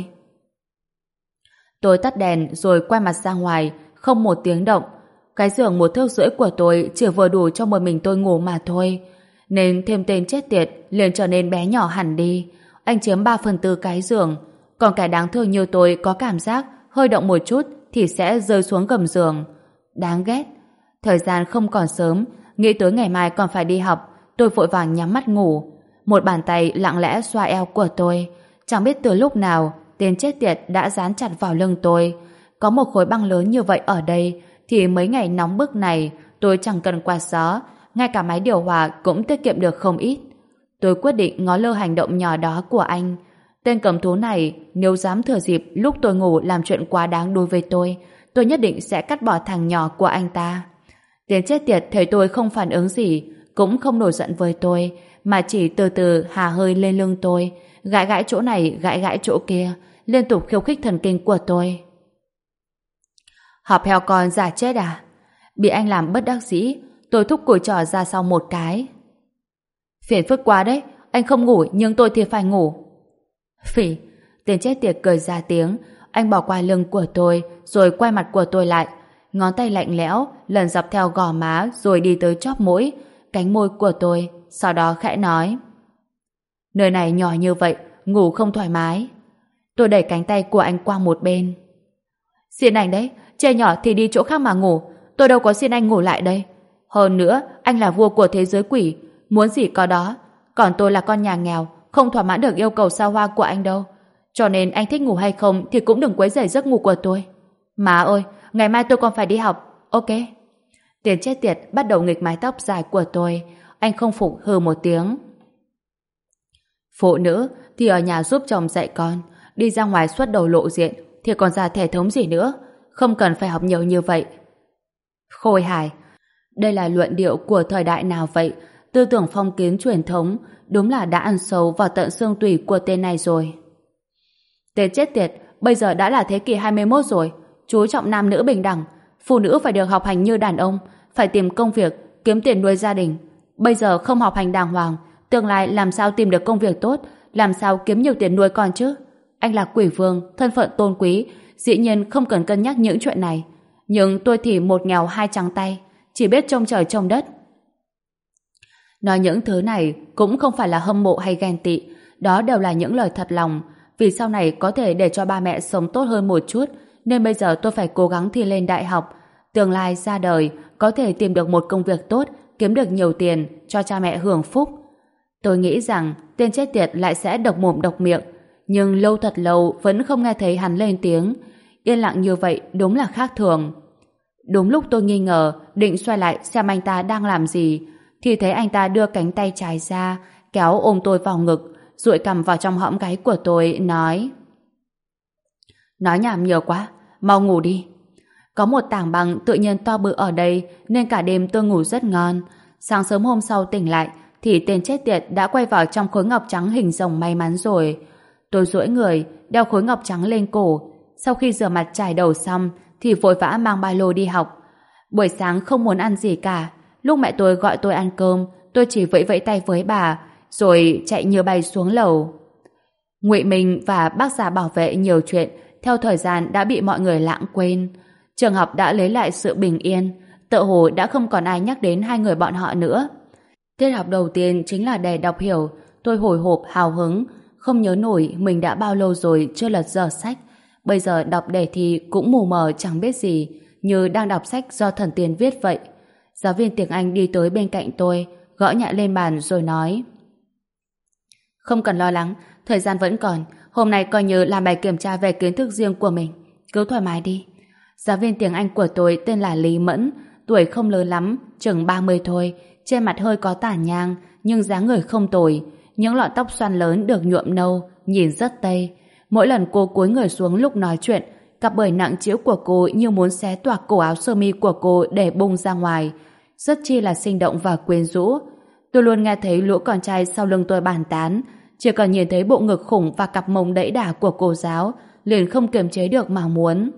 Tôi tắt đèn rồi quay mặt ra ngoài, không một tiếng động. Cái giường một thước rưỡi của tôi chỉ vừa đủ cho một mình tôi ngủ mà thôi, nên thêm tên chết tiệt liền trở nên bé nhỏ hẳn đi. Anh chiếm ba phần tư cái giường, còn kẻ đáng thương như tôi có cảm giác hơi động một chút thì sẽ rơi xuống gầm giường. Đáng ghét. Thời gian không còn sớm, nghĩ tới ngày mai còn phải đi học, tôi vội vàng nhắm mắt ngủ. Một bàn tay lặng lẽ xoa eo của tôi. Chẳng biết từ lúc nào tên chết tiệt đã dán chặt vào lưng tôi. Có một khối băng lớn như vậy ở đây thì mấy ngày nóng bức này tôi chẳng cần quạt gió, ngay cả máy điều hòa cũng tiết kiệm được không ít. Tôi quyết định ngó lơ hành động nhỏ đó của anh. Tên cầm thú này nếu dám thừa dịp lúc tôi ngủ làm chuyện quá đáng đối với tôi, tôi nhất định sẽ cắt bỏ thằng nhỏ của anh ta. Tên chết tiệt thấy tôi không phản ứng gì, cũng không nổi giận với tôi, mà chỉ từ từ hà hơi lên lưng tôi, gãi gãi chỗ này gãi gãi chỗ kia, liên tục khiêu khích thần kinh của tôi. Họp heo con giả chết à? Bị anh làm bất đắc dĩ, tôi thúc cùi trỏ ra sau một cái. Phiền phức quá đấy, anh không ngủ nhưng tôi thì phải ngủ. Phỉ, tên chết tiệt cười ra tiếng, anh bỏ qua lưng của tôi rồi quay mặt của tôi lại, ngón tay lạnh lẽo lần dọc theo gò má rồi đi tới chóp mũi, cánh môi của tôi, sau đó khẽ nói. Nơi này nhỏ như vậy, ngủ không thoải mái. Tôi đẩy cánh tay của anh qua một bên. Xin anh đấy, chê nhỏ thì đi chỗ khác mà ngủ, tôi đâu có xin anh ngủ lại đây. Hơn nữa, anh là vua của thế giới quỷ, muốn gì có đó, còn tôi là con nhà nghèo, không thỏa mãn được yêu cầu xa hoa của anh đâu. Cho nên anh thích ngủ hay không thì cũng đừng quấy rầy giấc ngủ của tôi. Má ơi, ngày mai tôi còn phải đi học, ok? Tiền chết tiệt bắt đầu nghịch mái tóc dài của tôi, anh không phục hừ một tiếng. Phụ nữ thì ở nhà giúp chồng dạy con, đi ra ngoài xuất đầu lộ diện thì còn ra thể thống gì nữa, không cần phải học nhiều như vậy. Khôi hài, đây là luận điệu của thời đại nào vậy? Tư tưởng phong kiến truyền thống đúng là đã ăn sâu vào tận xương tủy của tên này rồi. Tên chết tiệt, Bây giờ đã là thế kỷ hai mươi mốt rồi, chú trọng nam nữ bình đẳng, phụ nữ phải được học hành như đàn ông, phải tìm công việc, kiếm tiền nuôi gia đình. Bây giờ không học hành đàng hoàng, tương lai làm sao tìm được công việc tốt, làm sao kiếm nhiều tiền nuôi con chứ? Anh là quỷ vương, thân phận tôn quý, dĩ nhiên không cần cân nhắc những chuyện này. Nhưng tôi thì một nghèo hai trắng tay, chỉ biết trông trời trông đất. Nói những thứ này cũng không phải là hâm mộ hay ghen tị, đó đều là những lời thật lòng, vì sau này có thể để cho ba mẹ sống tốt hơn một chút, nên bây giờ tôi phải cố gắng thi lên đại học, tương lai ra đời có thể tìm được một công việc tốt, kiếm được nhiều tiền cho cha mẹ hưởng phúc. Tôi nghĩ rằng tên chết tiệt lại sẽ độc mồm độc miệng, nhưng lâu thật lâu vẫn không nghe thấy hắn lên tiếng. Yên lặng như vậy đúng là khác thường. Đúng lúc tôi nghi ngờ, định xoay lại xem anh ta đang làm gì, thì thấy anh ta đưa cánh tay trái ra, kéo ôm tôi vào ngực, dụi cằm vào trong hõm gáy của tôi, nói: Nói nhảm nhiều quá, mau ngủ đi. Có một tảng băng tự nhiên to bự ở đây, nên cả đêm tôi ngủ rất ngon. Sáng sớm hôm sau tỉnh lại, thì tên chết tiệt đã quay vào trong khối ngọc trắng hình rồng may mắn rồi. Tôi duỗi người, đeo khối ngọc trắng lên cổ. Sau khi rửa mặt chải đầu xong, thì vội vã mang ba lô đi học. Buổi sáng không muốn ăn gì cả. Lúc mẹ tôi gọi tôi ăn cơm, tôi chỉ vẫy vẫy tay với bà, rồi chạy như bay xuống lầu. Ngụy Minh và bác già bảo vệ nhiều chuyện, theo thời gian đã bị mọi người lãng quên. Trường học đã lấy lại sự bình yên, tựa hồ đã không còn ai nhắc đến hai người bọn họ nữa. Tiết học đầu tiên chính là đề đọc hiểu. Tôi hồi hộp hào hứng, không nhớ nổi mình đã bao lâu rồi chưa lật dở sách. Bây giờ đọc đề thi cũng mù mờ chẳng biết gì, như đang đọc sách do thần tiên viết vậy. Giáo viên tiếng Anh đi tới bên cạnh tôi, gõ nhẹ lên bàn rồi nói: Không cần lo lắng, thời gian vẫn còn. Hôm nay coi như làm bài kiểm tra về kiến thức riêng của mình, cứ thoải mái đi. Giáo viên tiếng Anh của tôi tên là Lý Mẫn, tuổi không lớn lắm, chừng ba mươi thôi, trên mặt hơi có tàn nhang, nhưng dáng người không tồi, những lọn tóc xoăn lớn được nhuộm nâu, nhìn rất tây. Mỗi lần cô cúi người xuống lúc nói chuyện, cặp bưởi nặng trĩu của cô như muốn xé toạc cổ áo sơ mi của cô để bung ra ngoài, rất chi là sinh động và quyến rũ. Tôi luôn nghe thấy lũ con trai sau lưng tôi bàn tán, chỉ cần nhìn thấy bộ ngực khủng và cặp mông đẫy đà của cô giáo, liền không kiềm chế được mà muốn.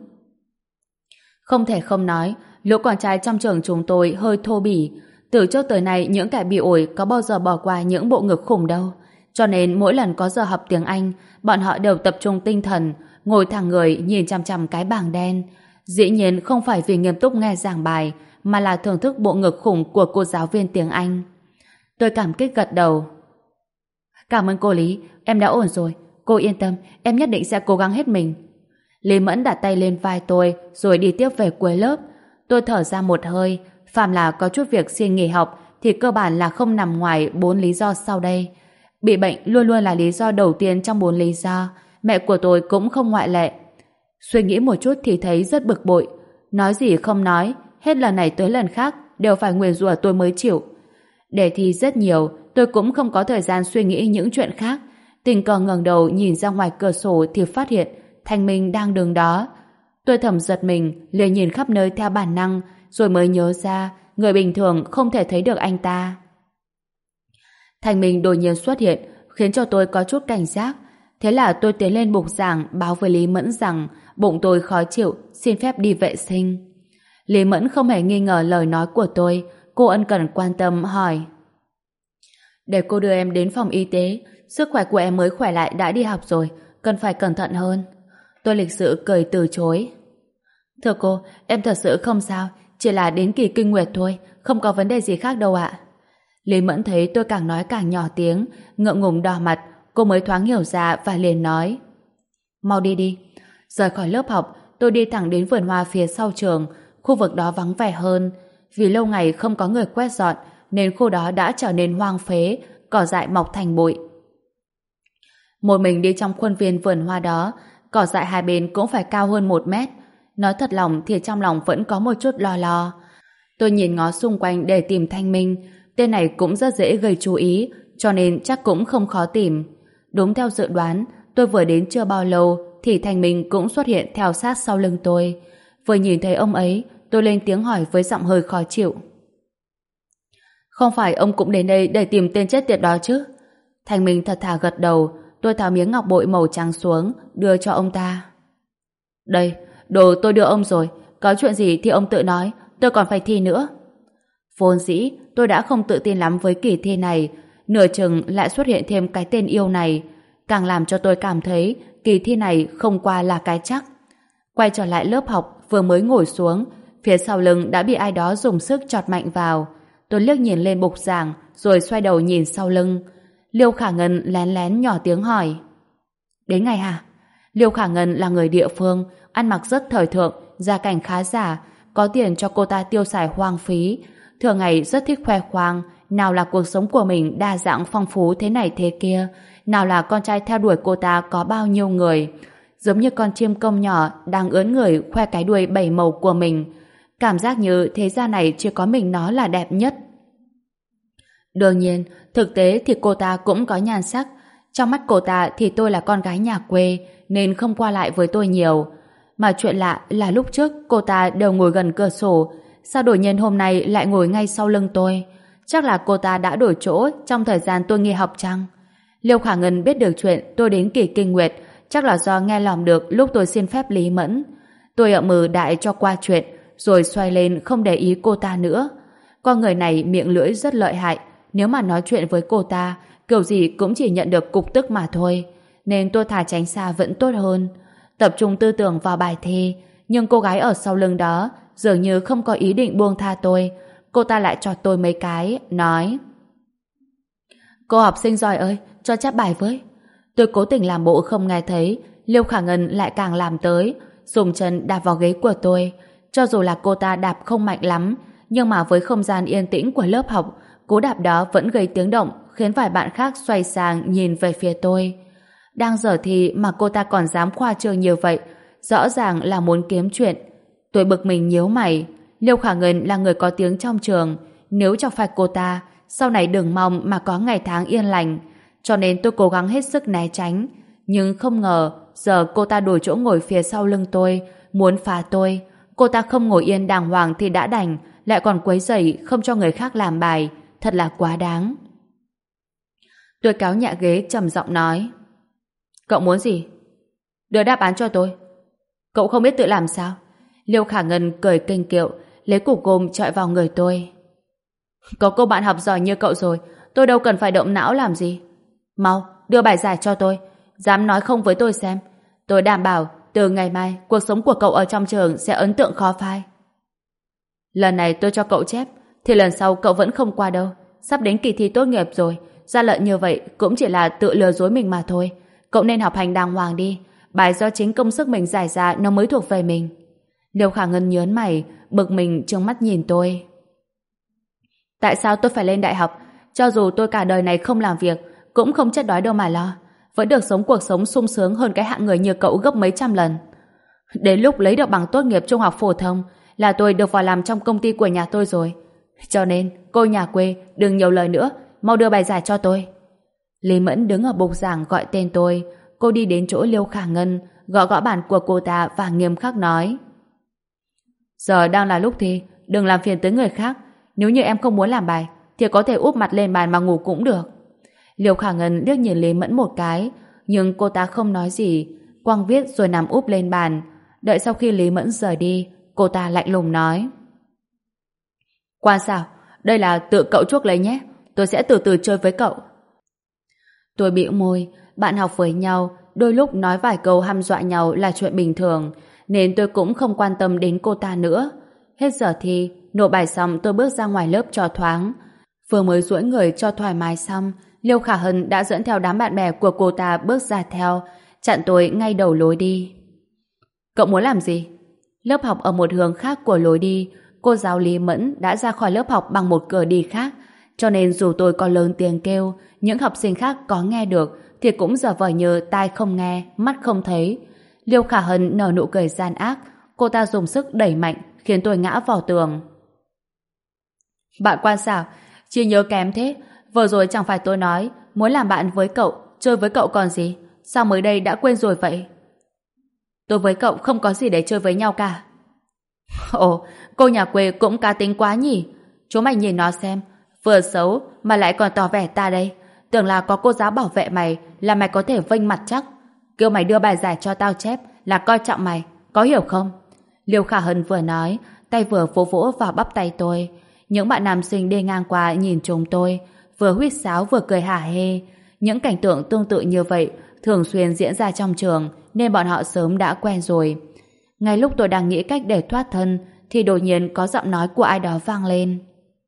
Không thể không nói, lũ con trai trong trường chúng tôi hơi thô bỉ. Từ trước tới nay những kẻ bị ổi có bao giờ bỏ qua những bộ ngực khủng đâu. Cho nên mỗi lần có giờ học tiếng Anh, bọn họ đều tập trung tinh thần, ngồi thẳng người nhìn chằm chằm cái bảng đen. Dĩ nhiên không phải vì nghiêm túc nghe giảng bài, mà là thưởng thức bộ ngực khủng của cô giáo viên tiếng Anh. Tôi cảm kích gật đầu. Cảm ơn cô Lý, em đã ổn rồi. Cô yên tâm, em nhất định sẽ cố gắng hết mình. Lý Mẫn đặt tay lên vai tôi rồi đi tiếp về cuối lớp. Tôi thở ra một hơi, phàm là có chút việc xin nghỉ học thì cơ bản là không nằm ngoài bốn lý do sau đây. Bị bệnh luôn luôn là lý do đầu tiên trong bốn lý do, mẹ của tôi cũng không ngoại lệ. Suy nghĩ một chút thì thấy rất bực bội, nói gì không nói, hết lần này tới lần khác đều phải nguyền rủa tôi mới chịu. Đề thi rất nhiều, tôi cũng không có thời gian suy nghĩ những chuyện khác. Tình cờ ngẩng đầu nhìn ra ngoài cửa sổ thì phát hiện Thanh Minh đang đứng đó. Tôi thầm giật mình, liền nhìn khắp nơi theo bản năng, rồi mới nhớ ra người bình thường không thể thấy được anh ta. Thanh Minh đột nhiên xuất hiện, khiến cho tôi có chút cảnh giác. Thế là tôi tiến lên bục giảng báo với Lý Mẫn rằng bụng tôi khó chịu, xin phép đi vệ sinh. Lý Mẫn không hề nghi ngờ lời nói của tôi, cô ân cần quan tâm hỏi: Để cô đưa em đến phòng y tế, sức khỏe của em mới khỏe lại đã đi học rồi, cần phải cẩn thận hơn. Tôi lịch sự cười từ chối. Thưa cô, em thật sự không sao, chỉ là đến kỳ kinh nguyệt thôi, không có vấn đề gì khác đâu ạ. Lý Mẫn thấy tôi càng nói càng nhỏ tiếng, ngượng ngùng đỏ mặt, cô mới thoáng hiểu ra và liền nói: Mau đi đi. Rời khỏi lớp học, tôi đi thẳng đến vườn hoa phía sau trường. Khu vực đó vắng vẻ hơn, vì lâu ngày không có người quét dọn nên khu đó đã trở nên hoang phế, cỏ dại mọc thành bụi. Một mình đi trong khuôn viên vườn hoa đó, cỏ dại hai bên cũng phải cao hơn một mét. Nói thật lòng thì trong lòng vẫn có một chút lo lo. Tôi nhìn ngó xung quanh để tìm Thanh Minh. Tên này cũng rất dễ gây chú ý, cho nên chắc cũng không khó tìm. Đúng theo dự đoán, tôi vừa đến chưa bao lâu thì Thanh Minh cũng xuất hiện theo sát sau lưng tôi. Vừa nhìn thấy ông ấy, tôi lên tiếng hỏi với giọng hơi khó chịu: Không phải ông cũng đến đây để tìm tên chết tiệt đó chứ? Thanh Minh thật thà gật đầu. Tôi tháo miếng ngọc bội màu trắng xuống, đưa cho ông ta. Đây, đồ tôi đưa ông rồi, có chuyện gì thì ông tự nói, tôi còn phải thi nữa. Vốn dĩ, tôi đã không tự tin lắm với kỳ thi này, nửa chừng lại xuất hiện thêm cái tên yêu này, càng làm cho tôi cảm thấy kỳ thi này không qua là cái chắc. Quay trở lại lớp học, vừa mới ngồi xuống, phía sau lưng đã bị ai đó dùng sức chọt mạnh vào. Tôi liếc nhìn lên bục giảng, rồi xoay đầu nhìn sau lưng. Liêu Khả Ngân lén lén nhỏ tiếng hỏi. Đến ngày hả? Liêu Khả Ngân là người địa phương, ăn mặc rất thời thượng, gia cảnh khá giả, có tiền cho cô ta tiêu xài hoang phí. Thường ngày rất thích khoe khoang, nào là cuộc sống của mình đa dạng phong phú thế này thế kia, nào là con trai theo đuổi cô ta có bao nhiêu người. Giống như con chim công nhỏ đang ướn người khoe cái đuôi bảy màu của mình. Cảm giác như thế gian này chỉ có mình nó là đẹp nhất. Đương nhiên, thực tế thì cô ta cũng có nhan sắc. Trong mắt cô ta thì tôi là con gái nhà quê, nên không qua lại với tôi nhiều. Mà chuyện lạ là lúc trước cô ta đều ngồi gần cửa sổ, sao đột nhiên hôm nay lại ngồi ngay sau lưng tôi? Chắc là cô ta đã đổi chỗ trong thời gian tôi nghỉ học chăng? Liêu Khả Ngân biết được chuyện tôi đến Kỳ Kinh Nguyệt, chắc là do nghe lỏm được lúc tôi xin phép Lý Mẫn. Tôi ậm ừ đại cho qua chuyện, rồi xoay lên không để ý cô ta nữa. Con người này miệng lưỡi rất lợi hại, nếu mà nói chuyện với cô ta, kiểu gì cũng chỉ nhận được cục tức mà thôi. Nên tôi thà tránh xa vẫn tốt hơn. Tập trung tư tưởng vào bài thi, nhưng cô gái ở sau lưng đó dường như không có ý định buông tha tôi. Cô ta lại chọt tôi mấy cái, nói: Cô học sinh giỏi ơi, cho chép bài với. Tôi cố tình làm bộ không nghe thấy, Liêu Khả Ngân lại càng làm tới, dùng chân đạp vào ghế của tôi. Cho dù là cô ta đạp không mạnh lắm, nhưng mà với không gian yên tĩnh của lớp học, cú đạp đó vẫn gây tiếng động, khiến vài bạn khác xoay sang nhìn về phía tôi. Đang giờ thì mà cô ta còn dám khoa trương như vậy, rõ ràng là muốn kiếm chuyện. Tôi bực mình nhíu mày. Liêu Khả Ngân là người có tiếng trong trường, nếu chọc phải cô ta, sau này đừng mong mà có ngày tháng yên lành. Cho nên tôi cố gắng hết sức né tránh, nhưng không ngờ giờ cô ta đổi chỗ ngồi phía sau lưng tôi, muốn phá tôi. Cô ta không ngồi yên đàng hoàng thì đã đành, lại còn quấy rầy không cho người khác làm bài, thật là quá đáng. Tôi kéo nhẹ ghế trầm giọng nói: Cậu muốn gì? Đưa đáp án cho tôi. Cậu không biết tự làm sao? Liêu Khả Ngân cười kênh kiệu, lấy cục gôm chọi vào người tôi. Có cô bạn học giỏi như cậu rồi, tôi đâu cần phải động não làm gì. Mau, đưa bài giải cho tôi. Dám nói không với tôi xem. Tôi đảm bảo, từ ngày mai, cuộc sống của cậu ở trong trường sẽ ấn tượng khó phai. Lần này tôi cho cậu chép, thì lần sau cậu vẫn không qua đâu. Sắp đến kỳ thi tốt nghiệp rồi, ra lệnh như vậy cũng chỉ là tự lừa dối mình mà thôi. Cậu nên học hành đàng hoàng đi. Bài do chính công sức mình giải ra nó mới thuộc về mình. Liêu Khả Ngân nhớn mày, bực mình trừng mắt nhìn tôi. Tại sao tôi phải lên đại học? Cho dù tôi cả đời này không làm việc, cũng không chết đói đâu mà lo. Vẫn được sống cuộc sống sung sướng hơn cái hạng người như cậu gấp mấy trăm lần. Đến lúc lấy được bằng tốt nghiệp trung học phổ thông là tôi được vào làm trong công ty của nhà tôi rồi. Cho nên, cô nhà quê, đừng nhiều lời nữa, mau đưa bài giải cho tôi. Lý Mẫn đứng ở bục giảng gọi tên tôi. Cô đi đến chỗ Liêu Khả Ngân, gõ gõ bàn của cô ta và nghiêm khắc nói: Giờ đang là lúc thi, đừng làm phiền tới người khác. Nếu như em không muốn làm bài, thì có thể úp mặt lên bàn mà ngủ cũng được. Liêu Khả Ngân liếc nhìn Lý Mẫn một cái, nhưng cô ta không nói gì, quăng viết rồi nằm úp lên bàn. Đợi sau khi Lý Mẫn rời đi, cô ta lạnh lùng nói: Quan sao, đây là tự cậu chuốc lấy nhé, tôi sẽ từ từ chơi với cậu. Tôi bĩu môi, bạn học với nhau, đôi lúc nói vài câu hăm dọa nhau là chuyện bình thường, nên tôi cũng không quan tâm đến cô ta nữa. Hết giờ thi, nộp bài xong tôi bước ra ngoài lớp cho thoáng. Vừa mới duỗi người cho thoải mái xong, Liêu Khả Hân đã dẫn theo đám bạn bè của cô ta bước ra theo, chặn tôi ngay đầu lối đi. Cậu muốn làm gì? Lớp học ở một hướng khác của lối đi, cô giáo Lý Mẫn đã ra khỏi lớp học bằng một cửa đi khác, cho nên dù tôi có lớn tiếng kêu, những học sinh khác có nghe được thì cũng giả vờ như tai không nghe, mắt không thấy. Liêu Khả Hân nở nụ cười gian ác, cô ta dùng sức đẩy mạnh khiến tôi ngã vào tường. Bạn Quan sao? Chỉ nhớ kém thế. Vừa rồi chẳng phải tôi nói muốn làm bạn với cậu, chơi với cậu còn gì? Sao mới đây đã quên rồi vậy? Tôi với cậu không có gì để chơi với nhau cả. Ồ, cô nhà quê cũng cá tính quá nhỉ? Chúng mày nhìn nó xem, vừa xấu mà lại còn tỏ vẻ ta đây. Tưởng là có cô giáo bảo vệ mày là mày có thể vênh mặt chắc. Kêu mày đưa bài giải cho tao chép là coi trọng mày. có hiểu không? Liêu Khả Hân vừa nói, tay vừa vỗ vỗ vào bắp tay tôi. Những bạn nam sinh đi ngang qua nhìn chúng tôi, vừa huýt sáo vừa cười hả hê. Những cảnh tượng tương tự như vậy thường xuyên diễn ra trong trường, nên bọn họ sớm đã quen rồi. Ngay lúc tôi đang nghĩ cách để thoát thân, thì đột nhiên có giọng nói của ai đó vang lên.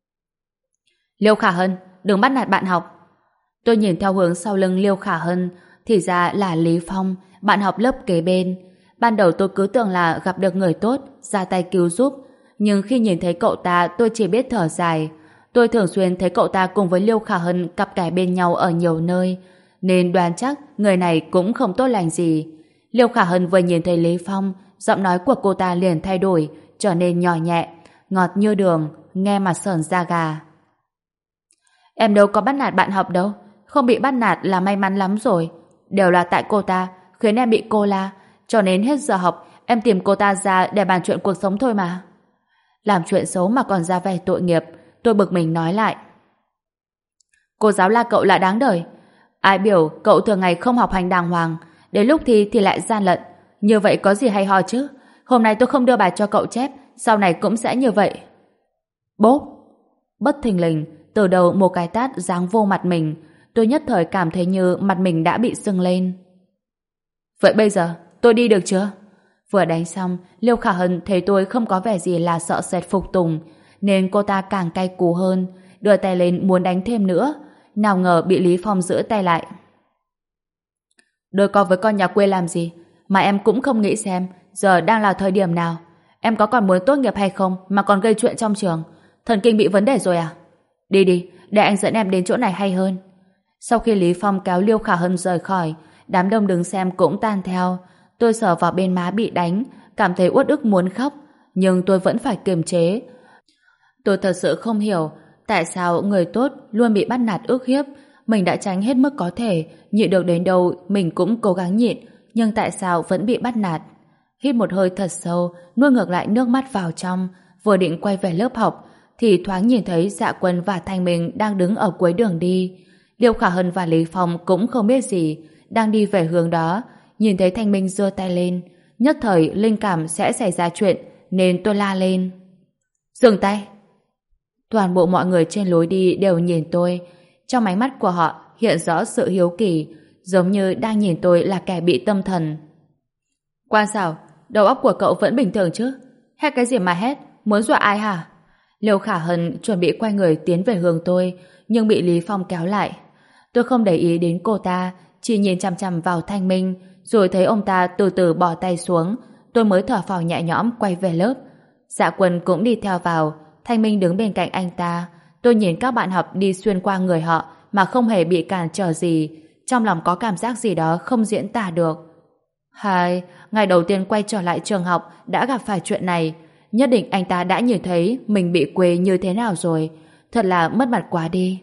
Liêu Khả Hân, đừng bắt nạt bạn học. Tôi nhìn theo hướng sau lưng Liêu Khả Hân, thì ra là Lý Phong, bạn học lớp kế bên. Ban đầu tôi cứ tưởng là gặp được người tốt, ra tay cứu giúp, nhưng khi nhìn thấy cậu ta tôi chỉ biết thở dài. Tôi thường xuyên thấy cậu ta cùng với Liêu Khả Hân cặp kè bên nhau ở nhiều nơi, nên đoán chắc người này cũng không tốt lành gì. Liêu Khả Hân vừa nhìn thấy Lý Phong, giọng nói của cô ta liền thay đổi, trở nên nhỏ nhẹ, ngọt như đường, nghe mà sởn da gà. Em đâu có bắt nạt bạn học đâu, không bị bắt nạt là may mắn lắm rồi. Đều là tại cô ta, khiến em bị cô la, cho nên hết giờ học em tìm cô ta ra để bàn chuyện cuộc sống thôi mà. Làm chuyện xấu mà còn ra vẻ tội nghiệp, tôi bực mình nói lại. Cô giáo la cậu là đáng đời. Ai biểu cậu thường ngày không học hành đàng hoàng, đến lúc thi thì lại gian lận. Như vậy có gì hay ho chứ? Hôm nay tôi không đưa bài cho cậu chép, sau này cũng sẽ như vậy. Bốp! Bất thình lình, từ đầu một cái tát giáng vô mặt mình. Tôi nhất thời cảm thấy như mặt mình đã bị sưng lên. Vậy bây giờ, tôi đi được chưa? Vừa đánh xong, Liêu Khả Hân thấy tôi không có vẻ gì là sợ sệt phục tùng, nên cô ta càng cay cú hơn, đưa tay lên muốn đánh thêm nữa. Nào ngờ bị Lý Phong giữ tay lại. Đôi co với con nhà quê làm gì? Mà em cũng không nghĩ xem giờ đang là thời điểm nào. Em có còn muốn tốt nghiệp hay không mà còn gây chuyện trong trường? Thần kinh bị vấn đề rồi à? Đi đi, để anh dẫn em đến chỗ này hay hơn. Sau khi Lý Phong kéo Liêu Khả Hân rời khỏi, đám đông đứng xem cũng tan theo. Tôi sờ vào bên má bị đánh, cảm thấy uất ức muốn khóc, nhưng tôi vẫn phải kiềm chế. Tôi thật sự không hiểu tại sao người tốt luôn bị bắt nạt ức hiếp. Mình đã tránh hết mức có thể, nhịn được đến đâu mình cũng cố gắng nhịn, nhưng tại sao vẫn bị bắt nạt? Hít một hơi thật sâu, nuốt ngược lại nước mắt vào trong, vừa định quay về lớp học, thì thoáng nhìn thấy Dạ Quân và Thanh Minh đang đứng ở cuối đường đi. Liêu Khả Hân và Lý Phong cũng không biết gì, đang đi về hướng đó. Nhìn thấy Thanh Minh giơ tay lên, nhất thời linh cảm sẽ xảy ra chuyện, nên tôi la lên. Dừng tay! Toàn bộ mọi người trên lối đi đều nhìn tôi. Trong ánh mắt của họ hiện rõ sự hiếu kỳ, giống như đang nhìn tôi là kẻ bị tâm thần. Quan Sảo, đầu óc của cậu vẫn bình thường chứ? Hét cái gì mà hét? Muốn dọa ai hả? Liêu Khả Hân chuẩn bị quay người tiến về hướng tôi, nhưng bị Lý Phong kéo lại. Tôi không để ý đến cô ta, chỉ nhìn chằm chằm vào Thanh Minh, rồi thấy ông ta từ từ bỏ tay xuống, tôi mới thở phào nhẹ nhõm quay về lớp. Dạ Quân cũng đi theo vào, Thanh Minh đứng bên cạnh anh ta. Tôi nhìn các bạn học đi xuyên qua người họ mà không hề bị cản trở gì, trong lòng có cảm giác gì đó không diễn tả được. Hai, ngày đầu tiên quay trở lại trường học đã gặp phải chuyện này, nhất định anh ta đã nhìn thấy mình bị quê như thế nào rồi, thật là mất mặt quá đi.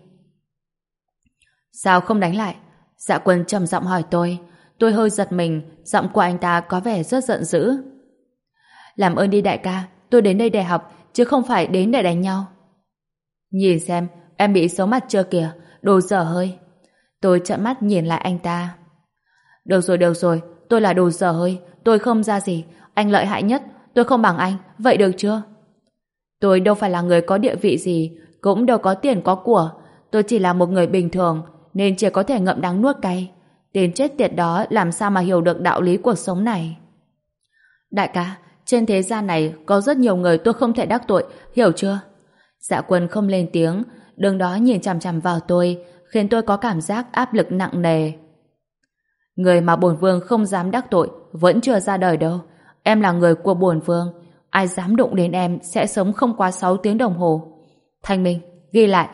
Sao không đánh lại? Dạ Quân trầm giọng hỏi tôi. Tôi hơi giật mình, giọng của anh ta có vẻ rất giận dữ. Làm ơn đi đại ca, tôi đến đây để học, chứ không phải đến để đánh nhau. Nhìn xem, em bị xấu mặt chưa kìa, đồ dở hơi. Tôi trợn mắt nhìn lại anh ta. Được rồi, được rồi, tôi là đồ dở hơi, tôi không ra gì, anh lợi hại nhất, tôi không bằng anh, vậy được chưa? Tôi đâu phải là người có địa vị gì, cũng đâu có tiền có của, tôi chỉ là một người bình thường, nên chỉ có thể ngậm đắng nuốt cay. Tên chết tiệt đó làm sao mà hiểu được đạo lý cuộc sống này? Đại ca, trên thế gian này có rất nhiều người tôi không thể đắc tội, hiểu chưa? Dạ Quân không lên tiếng, đứng đó nhìn chằm chằm vào tôi, khiến tôi có cảm giác áp lực nặng nề. Người mà bổn vương không dám đắc tội vẫn chưa ra đời đâu. Em là người của bổn vương, ai dám đụng đến em sẽ sống không quá sáu tiếng đồng hồ. Thanh Minh, ghi lại.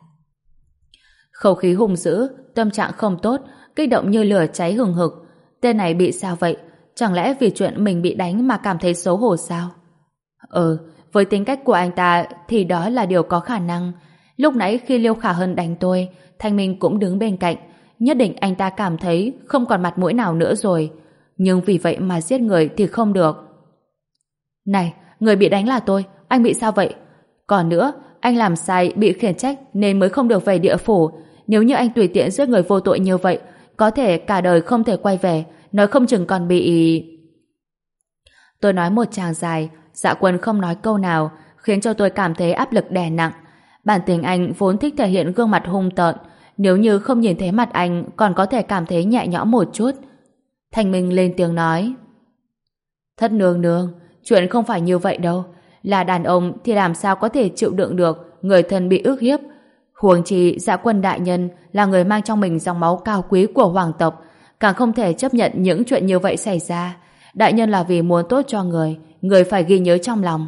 Khẩu khí hung dữ, tâm trạng không tốt, kích động như lửa cháy hừng hực. Tên này bị sao vậy? Chẳng lẽ vì chuyện mình bị đánh mà cảm thấy xấu hổ sao? Ừ, với tính cách của anh ta thì đó là điều có khả năng. Lúc nãy khi Liêu Khả Hân đánh tôi, Thanh Minh cũng đứng bên cạnh. Nhất định anh ta cảm thấy không còn mặt mũi nào nữa rồi. Nhưng vì vậy mà giết người thì không được. Này, người bị đánh là tôi, anh bị sao vậy? Còn nữa, anh làm sai bị khiển trách nên mới không được về địa phủ. Nếu như anh tùy tiện giết người vô tội như vậy, có thể cả đời không thể quay về, nói không chừng còn bị... Tôi nói một tràng dài, Dạ Quân không nói câu nào, khiến cho tôi cảm thấy áp lực đè nặng. Bản tính anh vốn thích thể hiện gương mặt hung tợn, nếu như không nhìn thấy mặt anh còn có thể cảm thấy nhẹ nhõm một chút. Thanh Minh lên tiếng nói: Thất nương nương, chuyện không phải như vậy đâu. Là đàn ông thì làm sao có thể chịu đựng được người thân bị ức hiếp. Huống chi Dạ Quân đại nhân là người mang trong mình dòng máu cao quý của hoàng tộc, càng không thể chấp nhận những chuyện như vậy xảy ra. Đại nhân là vì muốn tốt cho người, người phải ghi nhớ trong lòng.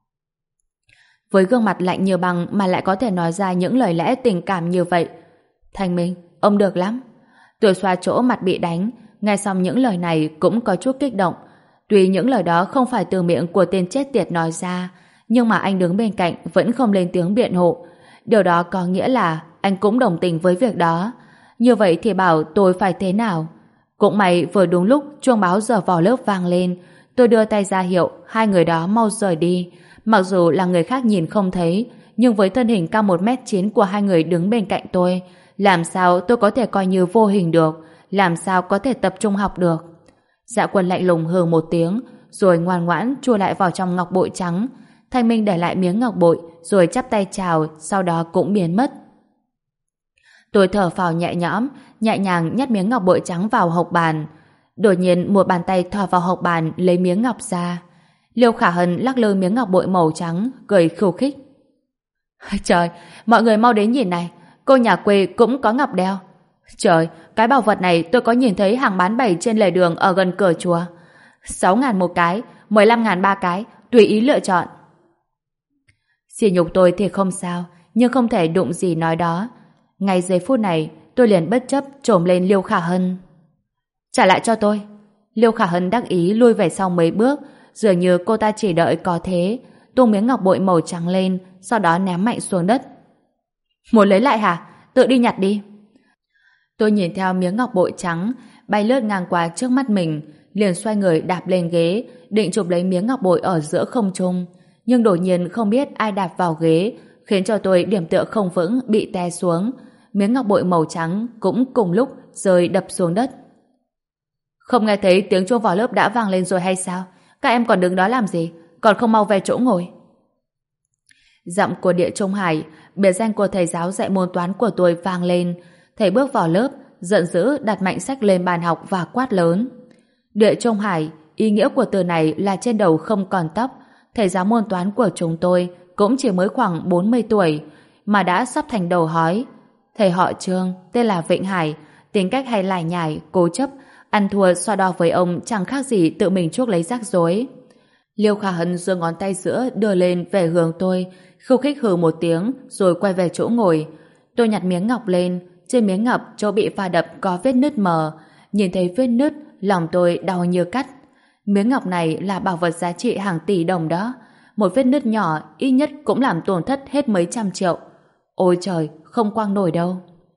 Với gương mặt lạnh như băng mà lại có thể nói ra những lời lẽ tình cảm như vậy. Thanh Minh, ông được lắm. Tôi xoa chỗ mặt bị đánh, nghe xong những lời này cũng có chút kích động. Tuy những lời đó không phải từ miệng của tên chết tiệt nói ra, nhưng mà anh đứng bên cạnh vẫn không lên tiếng biện hộ. Điều đó có nghĩa là anh cũng đồng tình với việc đó. Như vậy thì bảo tôi phải thế nào? Cũng may vừa đúng lúc chuông báo giờ vào lớp vang lên, tôi đưa tay ra hiệu hai người đó mau rời đi. Mặc dù là người khác nhìn không thấy, nhưng với thân hình cao một mét chín của hai người đứng bên cạnh tôi, làm sao tôi có thể coi như vô hình được, làm sao có thể tập trung học được. Dạ Quân lạnh lùng hừ một tiếng, rồi ngoan ngoãn chui lại vào trong ngọc bội trắng. Thanh Minh để lại miếng ngọc bội, rồi chắp tay chào, sau đó cũng biến mất. Tôi thở phào nhẹ nhõm, nhẹ nhàng nhét miếng ngọc bội trắng vào hộc bàn. Đột nhiên một bàn tay thò vào hộc bàn lấy miếng ngọc ra. Liêu Khả Hân lắc lư miếng ngọc bội màu trắng, cười khiêu khích. Trời, mọi người mau đến nhìn này, cô nhà quê cũng có ngọc đeo. Trời, cái bảo vật này tôi có nhìn thấy hàng bán bày trên lề đường ở gần cửa chùa. Sáu ngàn một cái, mười lăm ngàn ba cái, tùy ý lựa chọn. Xỉ nhục tôi thì không sao, nhưng không thể đụng gì nói đó. Ngay giây phút này, tôi liền bất chấp trồm lên Liêu Khả Hân. Trả lại cho tôi. Liêu Khả Hân đắc ý lui về sau mấy bước, dường như cô ta chỉ đợi có thế, tung miếng ngọc bội màu trắng lên, sau đó ném mạnh xuống đất. Muốn lấy lại hả? Tự đi nhặt đi. Tôi nhìn theo miếng ngọc bội trắng bay lướt ngang qua trước mắt mình, liền xoay người đạp lên ghế, định chụp lấy miếng ngọc bội ở giữa không trung, nhưng đột nhiên không biết ai đạp vào ghế, khiến cho tôi điểm tựa không vững bị té xuống. Miếng ngọc bội màu trắng cũng cùng lúc rơi đập xuống đất. Không nghe thấy tiếng chuông vào lớp đã vang lên rồi hay sao? Các em còn đứng đó làm gì? Còn không mau về chỗ ngồi. Giọng của Địa Trung Hải, biệt danh của thầy giáo dạy môn toán của tôi vang lên. Thầy bước vào lớp, giận dữ đặt mạnh sách lên bàn học và quát lớn. Địa Trung Hải, ý nghĩa của từ này là trên đầu không còn tóc. Thầy giáo môn toán của chúng tôi cũng chỉ mới khoảng bốn mươi tuổi, mà đã sắp thành đầu hói. Thầy họ Trương, tên là Vịnh Hải, tính cách hay lải nhải, cố chấp, ăn thua so đo với ông chẳng khác gì tự mình chuốc lấy rắc rối. Liêu Khả Hân giơ ngón tay giữa đưa lên về hướng tôi, khiêu khích hừ một tiếng rồi quay về chỗ ngồi. Tôi nhặt miếng ngọc lên, trên miếng ngọc chỗ bị va đập có vết nứt mờ. Nhìn thấy vết nứt, lòng tôi đau như cắt. Miếng ngọc này là bảo vật giá trị hàng tỷ đồng đó. Một vết nứt nhỏ ít nhất cũng làm tổn thất hết mấy trăm triệu. Ôi trời, không quăng nổi đâu.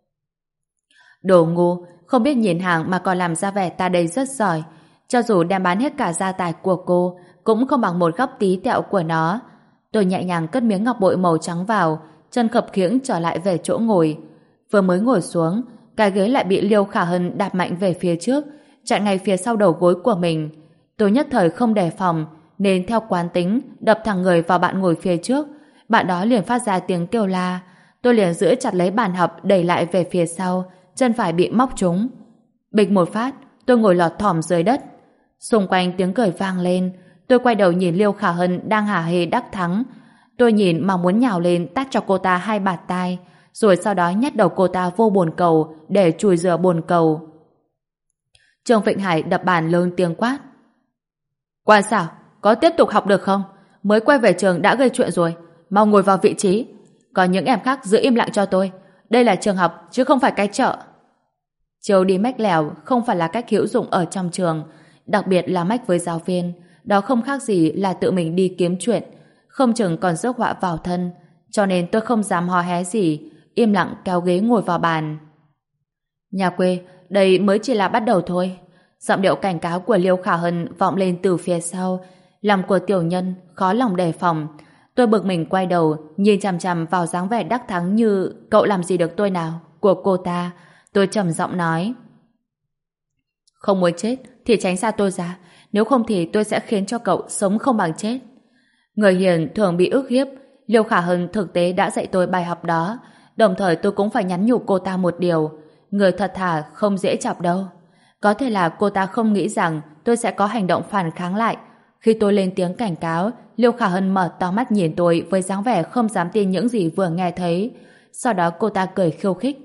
Đồ ngu, không biết nhìn hàng mà còn làm ra vẻ ta đây rất giỏi. Cho dù đem bán hết cả gia tài của cô, cũng không bằng một góc tí tẹo của nó. Tôi nhẹ nhàng cất miếng ngọc bội màu trắng vào, chân khập khiễng trở lại về chỗ ngồi. Vừa mới ngồi xuống, cái ghế lại bị Liêu Khả Hân đạp mạnh về phía trước, chặn ngay phía sau đầu gối của mình. Tôi nhất thời không đề phòng, nên theo quán tính đập thẳng người vào bạn ngồi phía trước. Bạn đó liền phát ra tiếng kêu la. Tôi liền giữ chặt lấy bàn học đẩy lại về phía sau, chân phải bị móc trúng. Bịch một phát, tôi ngồi lọt thỏm dưới đất. Xung quanh tiếng cười vang lên. Tôi quay đầu nhìn Liêu Khả Hân đang hả hê đắc thắng. Tôi nhìn mà muốn nhào lên tát cho cô ta hai bạt tai, rồi sau đó nhét đầu cô ta vô bồn cầu để chùi rửa bồn cầu. Trương Vịnh Hải đập bàn lớn tiếng quát. Quan xảo, có tiếp tục học được không? Mới quay về trường đã gây chuyện rồi, mau ngồi vào vị trí. Còn những em khác giữ im lặng cho tôi. Đây là trường học chứ không phải cái chợ. Chiều đi mách lèo không phải là cách hữu dụng ở trong trường, đặc biệt là mách với giáo viên. Đó không khác gì là tự mình đi kiếm chuyện, không chừng còn rước họa vào thân. Cho nên tôi không dám hò hé gì, im lặng kéo ghế ngồi vào bàn. Nhà quê, đây mới chỉ là bắt đầu thôi. Giọng điệu cảnh cáo của Liêu Khả Hân vọng lên từ phía sau. Lòng của tiểu nhân khó lòng đề phòng. Tôi bực mình quay đầu, nhìn chằm chằm vào dáng vẻ đắc thắng như cậu làm gì được tôi nào của cô ta. Tôi trầm giọng nói. Không muốn chết thì tránh xa tôi ra. nếu không thì tôi sẽ khiến cho cậu sống không bằng chết. Người hiền thường bị ức hiếp, Liêu Khả Hân thực tế đã dạy tôi bài học đó, đồng thời tôi cũng phải nhắn nhủ cô ta một điều, người thật thà không dễ chọc đâu. Có thể là cô ta không nghĩ rằng tôi sẽ có hành động phản kháng lại. Khi tôi lên tiếng cảnh cáo, Liêu Khả Hân mở to mắt nhìn tôi với dáng vẻ không dám tin những gì vừa nghe thấy. Sau đó cô ta cười khiêu khích.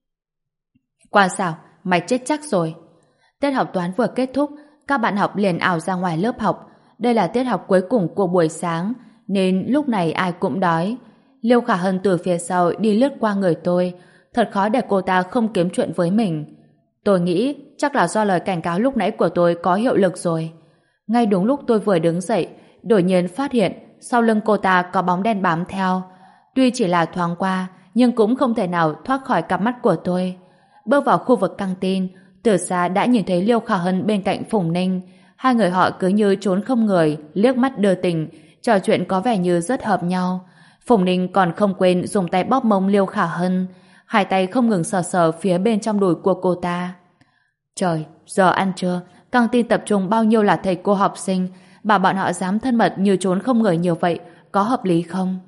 Qua sao? Mày chết chắc rồi. Tiết học toán vừa kết thúc, các bạn học liền ảo ra ngoài lớp học. Đây là tiết học cuối cùng của buổi sáng, nên lúc này ai cũng đói. Liêu Khả Hân từ phía sau đi lướt qua người tôi. Thật khó để cô ta không kiếm chuyện với mình. Tôi nghĩ chắc là do lời cảnh cáo lúc nãy của tôi có hiệu lực rồi. Ngay đúng lúc tôi vừa đứng dậy, đột nhiên phát hiện sau lưng cô ta có bóng đen bám theo. Tuy chỉ là thoáng qua, nhưng cũng không thể nào thoát khỏi cặp mắt của tôi. Bước vào khu vực căng tin, từ xa đã nhìn thấy Liêu Khả Hân bên cạnh Phùng Ninh. Hai người họ cứ như trốn không người, liếc mắt đưa tình, trò chuyện có vẻ như rất hợp nhau. Phùng Ninh còn không quên dùng tay bóp mông Liêu Khả Hân, hai tay không ngừng sờ sờ phía bên trong đùi của cô ta. Trời, giờ ăn trưa, căng tin tập trung bao nhiêu là thầy cô học sinh, bảo bọn họ dám thân mật như trốn không người nhiều vậy, có hợp lý không?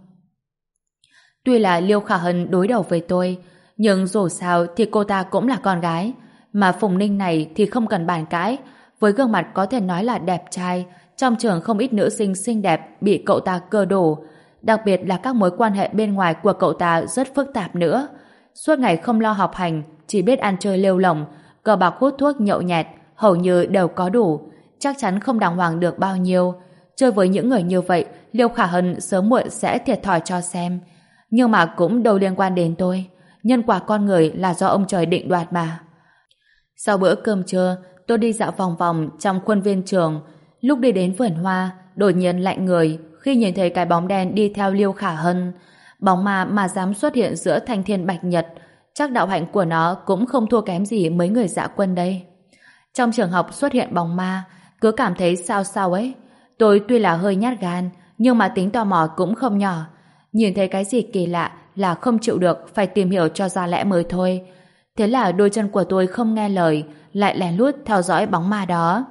Tuy là Liêu Khả Hân đối đầu với tôi, nhưng dù sao thì cô ta cũng là con gái, mà Phùng Ninh này thì không cần bàn cãi, với gương mặt có thể nói là đẹp trai, trong trường không ít nữ sinh xinh đẹp bị cậu ta cưa đổ, đặc biệt là các mối quan hệ bên ngoài của cậu ta rất phức tạp nữa. Suốt ngày không lo học hành, chỉ biết ăn chơi lêu lỏng, cờ bạc hút thuốc nhậu nhẹt, hầu như đều có đủ, chắc chắn không đàng hoàng được bao nhiêu. Chơi với những người như vậy, Liêu Khả Hân sớm muộn sẽ thiệt thòi cho xem. Nhưng mà cũng đâu liên quan đến tôi. Nhân quả con người là do ông trời định đoạt mà. Sau bữa cơm trưa, tôi đi dạo vòng vòng trong khuôn viên trường. Lúc đi đến vườn hoa, đột nhiên lạnh người khi nhìn thấy cái bóng đen đi theo Liêu Khả Hân. Bóng ma mà dám xuất hiện giữa thanh thiên bạch nhật, chắc đạo hạnh của nó cũng không thua kém gì mấy người dã quân đây. Trong trường học xuất hiện bóng ma, cứ cảm thấy sao sao ấy. Tôi tuy là hơi nhát gan, nhưng mà tính tò mò cũng không nhỏ. Nhìn thấy cái gì kỳ lạ là không chịu được, phải tìm hiểu cho ra lẽ mới thôi. Thế là đôi chân của tôi không nghe lời, lại lén lút theo dõi bóng ma đó.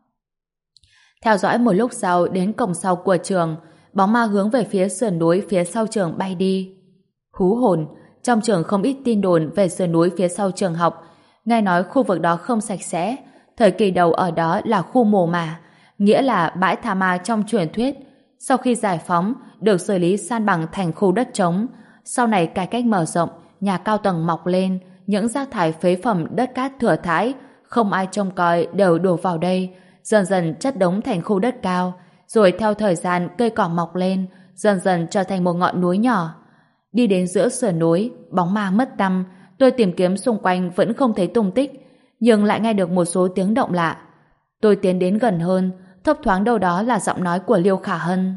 Theo dõi một lúc sau đến cổng sau của trường, bóng ma hướng về phía sườn núi phía sau trường bay đi. Hú hồn, trong trường không ít tin đồn về sườn núi phía sau trường học. Nghe nói khu vực đó không sạch sẽ, thời kỳ đầu ở đó là khu mồ mả, nghĩa là bãi tha ma trong truyền thuyết. Sau khi giải phóng, được xử lý san bằng thành khu đất trống. Sau này cải cách mở rộng, nhà cao tầng mọc lên, những rác thải phế phẩm đất cát thừa thãi, không ai trông coi đều đổ vào đây, dần dần chất đống thành khu đất cao, rồi theo thời gian cây cỏ mọc lên, dần dần trở thành một ngọn núi nhỏ. Đi đến giữa sườn núi, bóng ma mất tăm, tôi tìm kiếm xung quanh vẫn không thấy tung tích, nhưng lại nghe được một số tiếng động lạ. Tôi tiến đến gần hơn, thấp thoáng đâu đó là giọng nói của Liêu Khả Hân.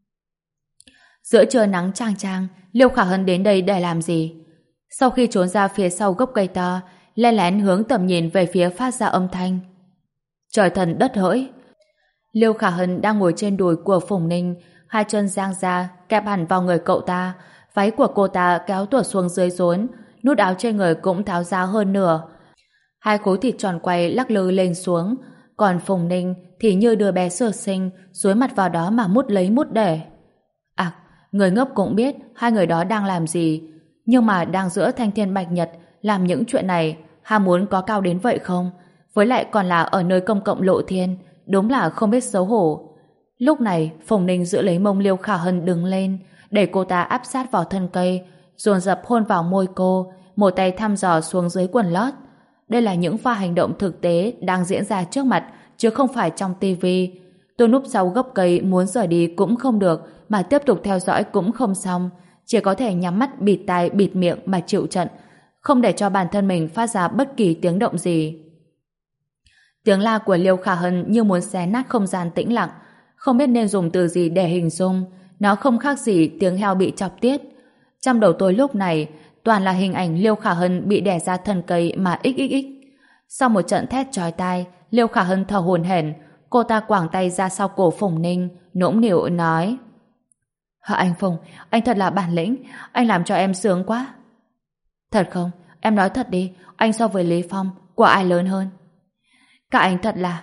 Giữa trưa nắng chang chang, Liêu Khả Hân đến đây để làm gì? Sau khi trốn ra phía sau gốc cây to, lén lén hướng tầm nhìn về phía phát ra âm thanh. Trời thần đất hỡi! Liêu Khả Hân đang ngồi trên đùi của Phùng Ninh, hai chân giang ra, kẹp hẳn vào người cậu ta, váy của cô ta kéo tuột xuống dưới rốn, nút áo trên người cũng tháo ra hơn nửa. Hai khối thịt tròn quay lắc lư lên xuống, còn Phùng Ninh thì như đứa bé sơ sinh, dúi mặt vào đó mà mút lấy mút để. À, người ngốc cũng biết hai người đó đang làm gì, nhưng mà đang giữa thanh thiên bạch nhật làm những chuyện này, ham muốn có cao đến vậy không? Với lại còn là ở nơi công cộng lộ thiên, đúng là không biết xấu hổ. Lúc này, Phùng Ninh giữ lấy mông Liêu Khả Hân đứng lên, để cô ta áp sát vào thân cây, dồn dập hôn vào môi cô, một tay thăm dò xuống dưới quần lót. Đây là những pha hành động thực tế đang diễn ra trước mặt, chứ không phải trong tivi. Tôi núp sau gốc cây muốn rời đi cũng không được, mà tiếp tục theo dõi cũng không xong, chỉ có thể nhắm mắt bịt tai bịt miệng mà chịu trận, không để cho bản thân mình phát ra bất kỳ tiếng động gì. Tiếng la của Liêu Khả Hân như muốn xé nát không gian tĩnh lặng, không biết nên dùng từ gì để hình dung. Nó không khác gì tiếng heo bị chọc tiết. Trong đầu tôi lúc này toàn là hình ảnh Liêu Khả Hân bị đè ra thân cây mà xxx. Sau một trận thét chói tai, Liêu Khả Hân thở hổn hển, cô ta quàng tay ra sau cổ Phùng Ninh, nũng nịu nói: "Hả anh Phùng, anh thật là bản lĩnh, anh làm cho em sướng quá." "Thật không? Em nói thật đi, anh so với Lý Phong, của ai lớn hơn?" "Các anh thật là..."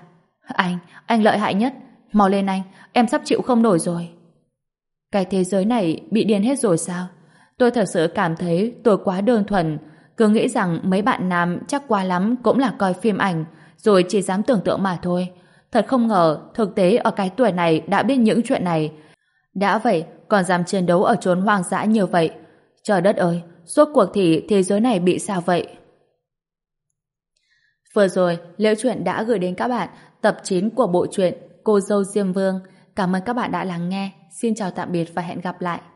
Anh, anh lợi hại nhất. Mau lên anh, em sắp chịu không nổi rồi. Cái thế giới này bị điên hết rồi sao? Tôi thật sự cảm thấy tôi quá đơn thuần, cứ nghĩ rằng mấy bạn nam chắc quá lắm cũng là coi phim ảnh, rồi chỉ dám tưởng tượng mà thôi. Thật không ngờ thực tế ở cái tuổi này đã biết những chuyện này. Đã vậy còn dám chiến đấu ở chốn hoang dã như vậy. Trời đất ơi, rốt cuộc thì thế giới này bị sao vậy? Vừa rồi, Liễu Chuyện đã gửi đến các bạn tập chín của bộ truyện Cô dâu Diêm Vương. Cảm ơn các bạn đã lắng nghe. Xin chào tạm biệt và hẹn gặp lại.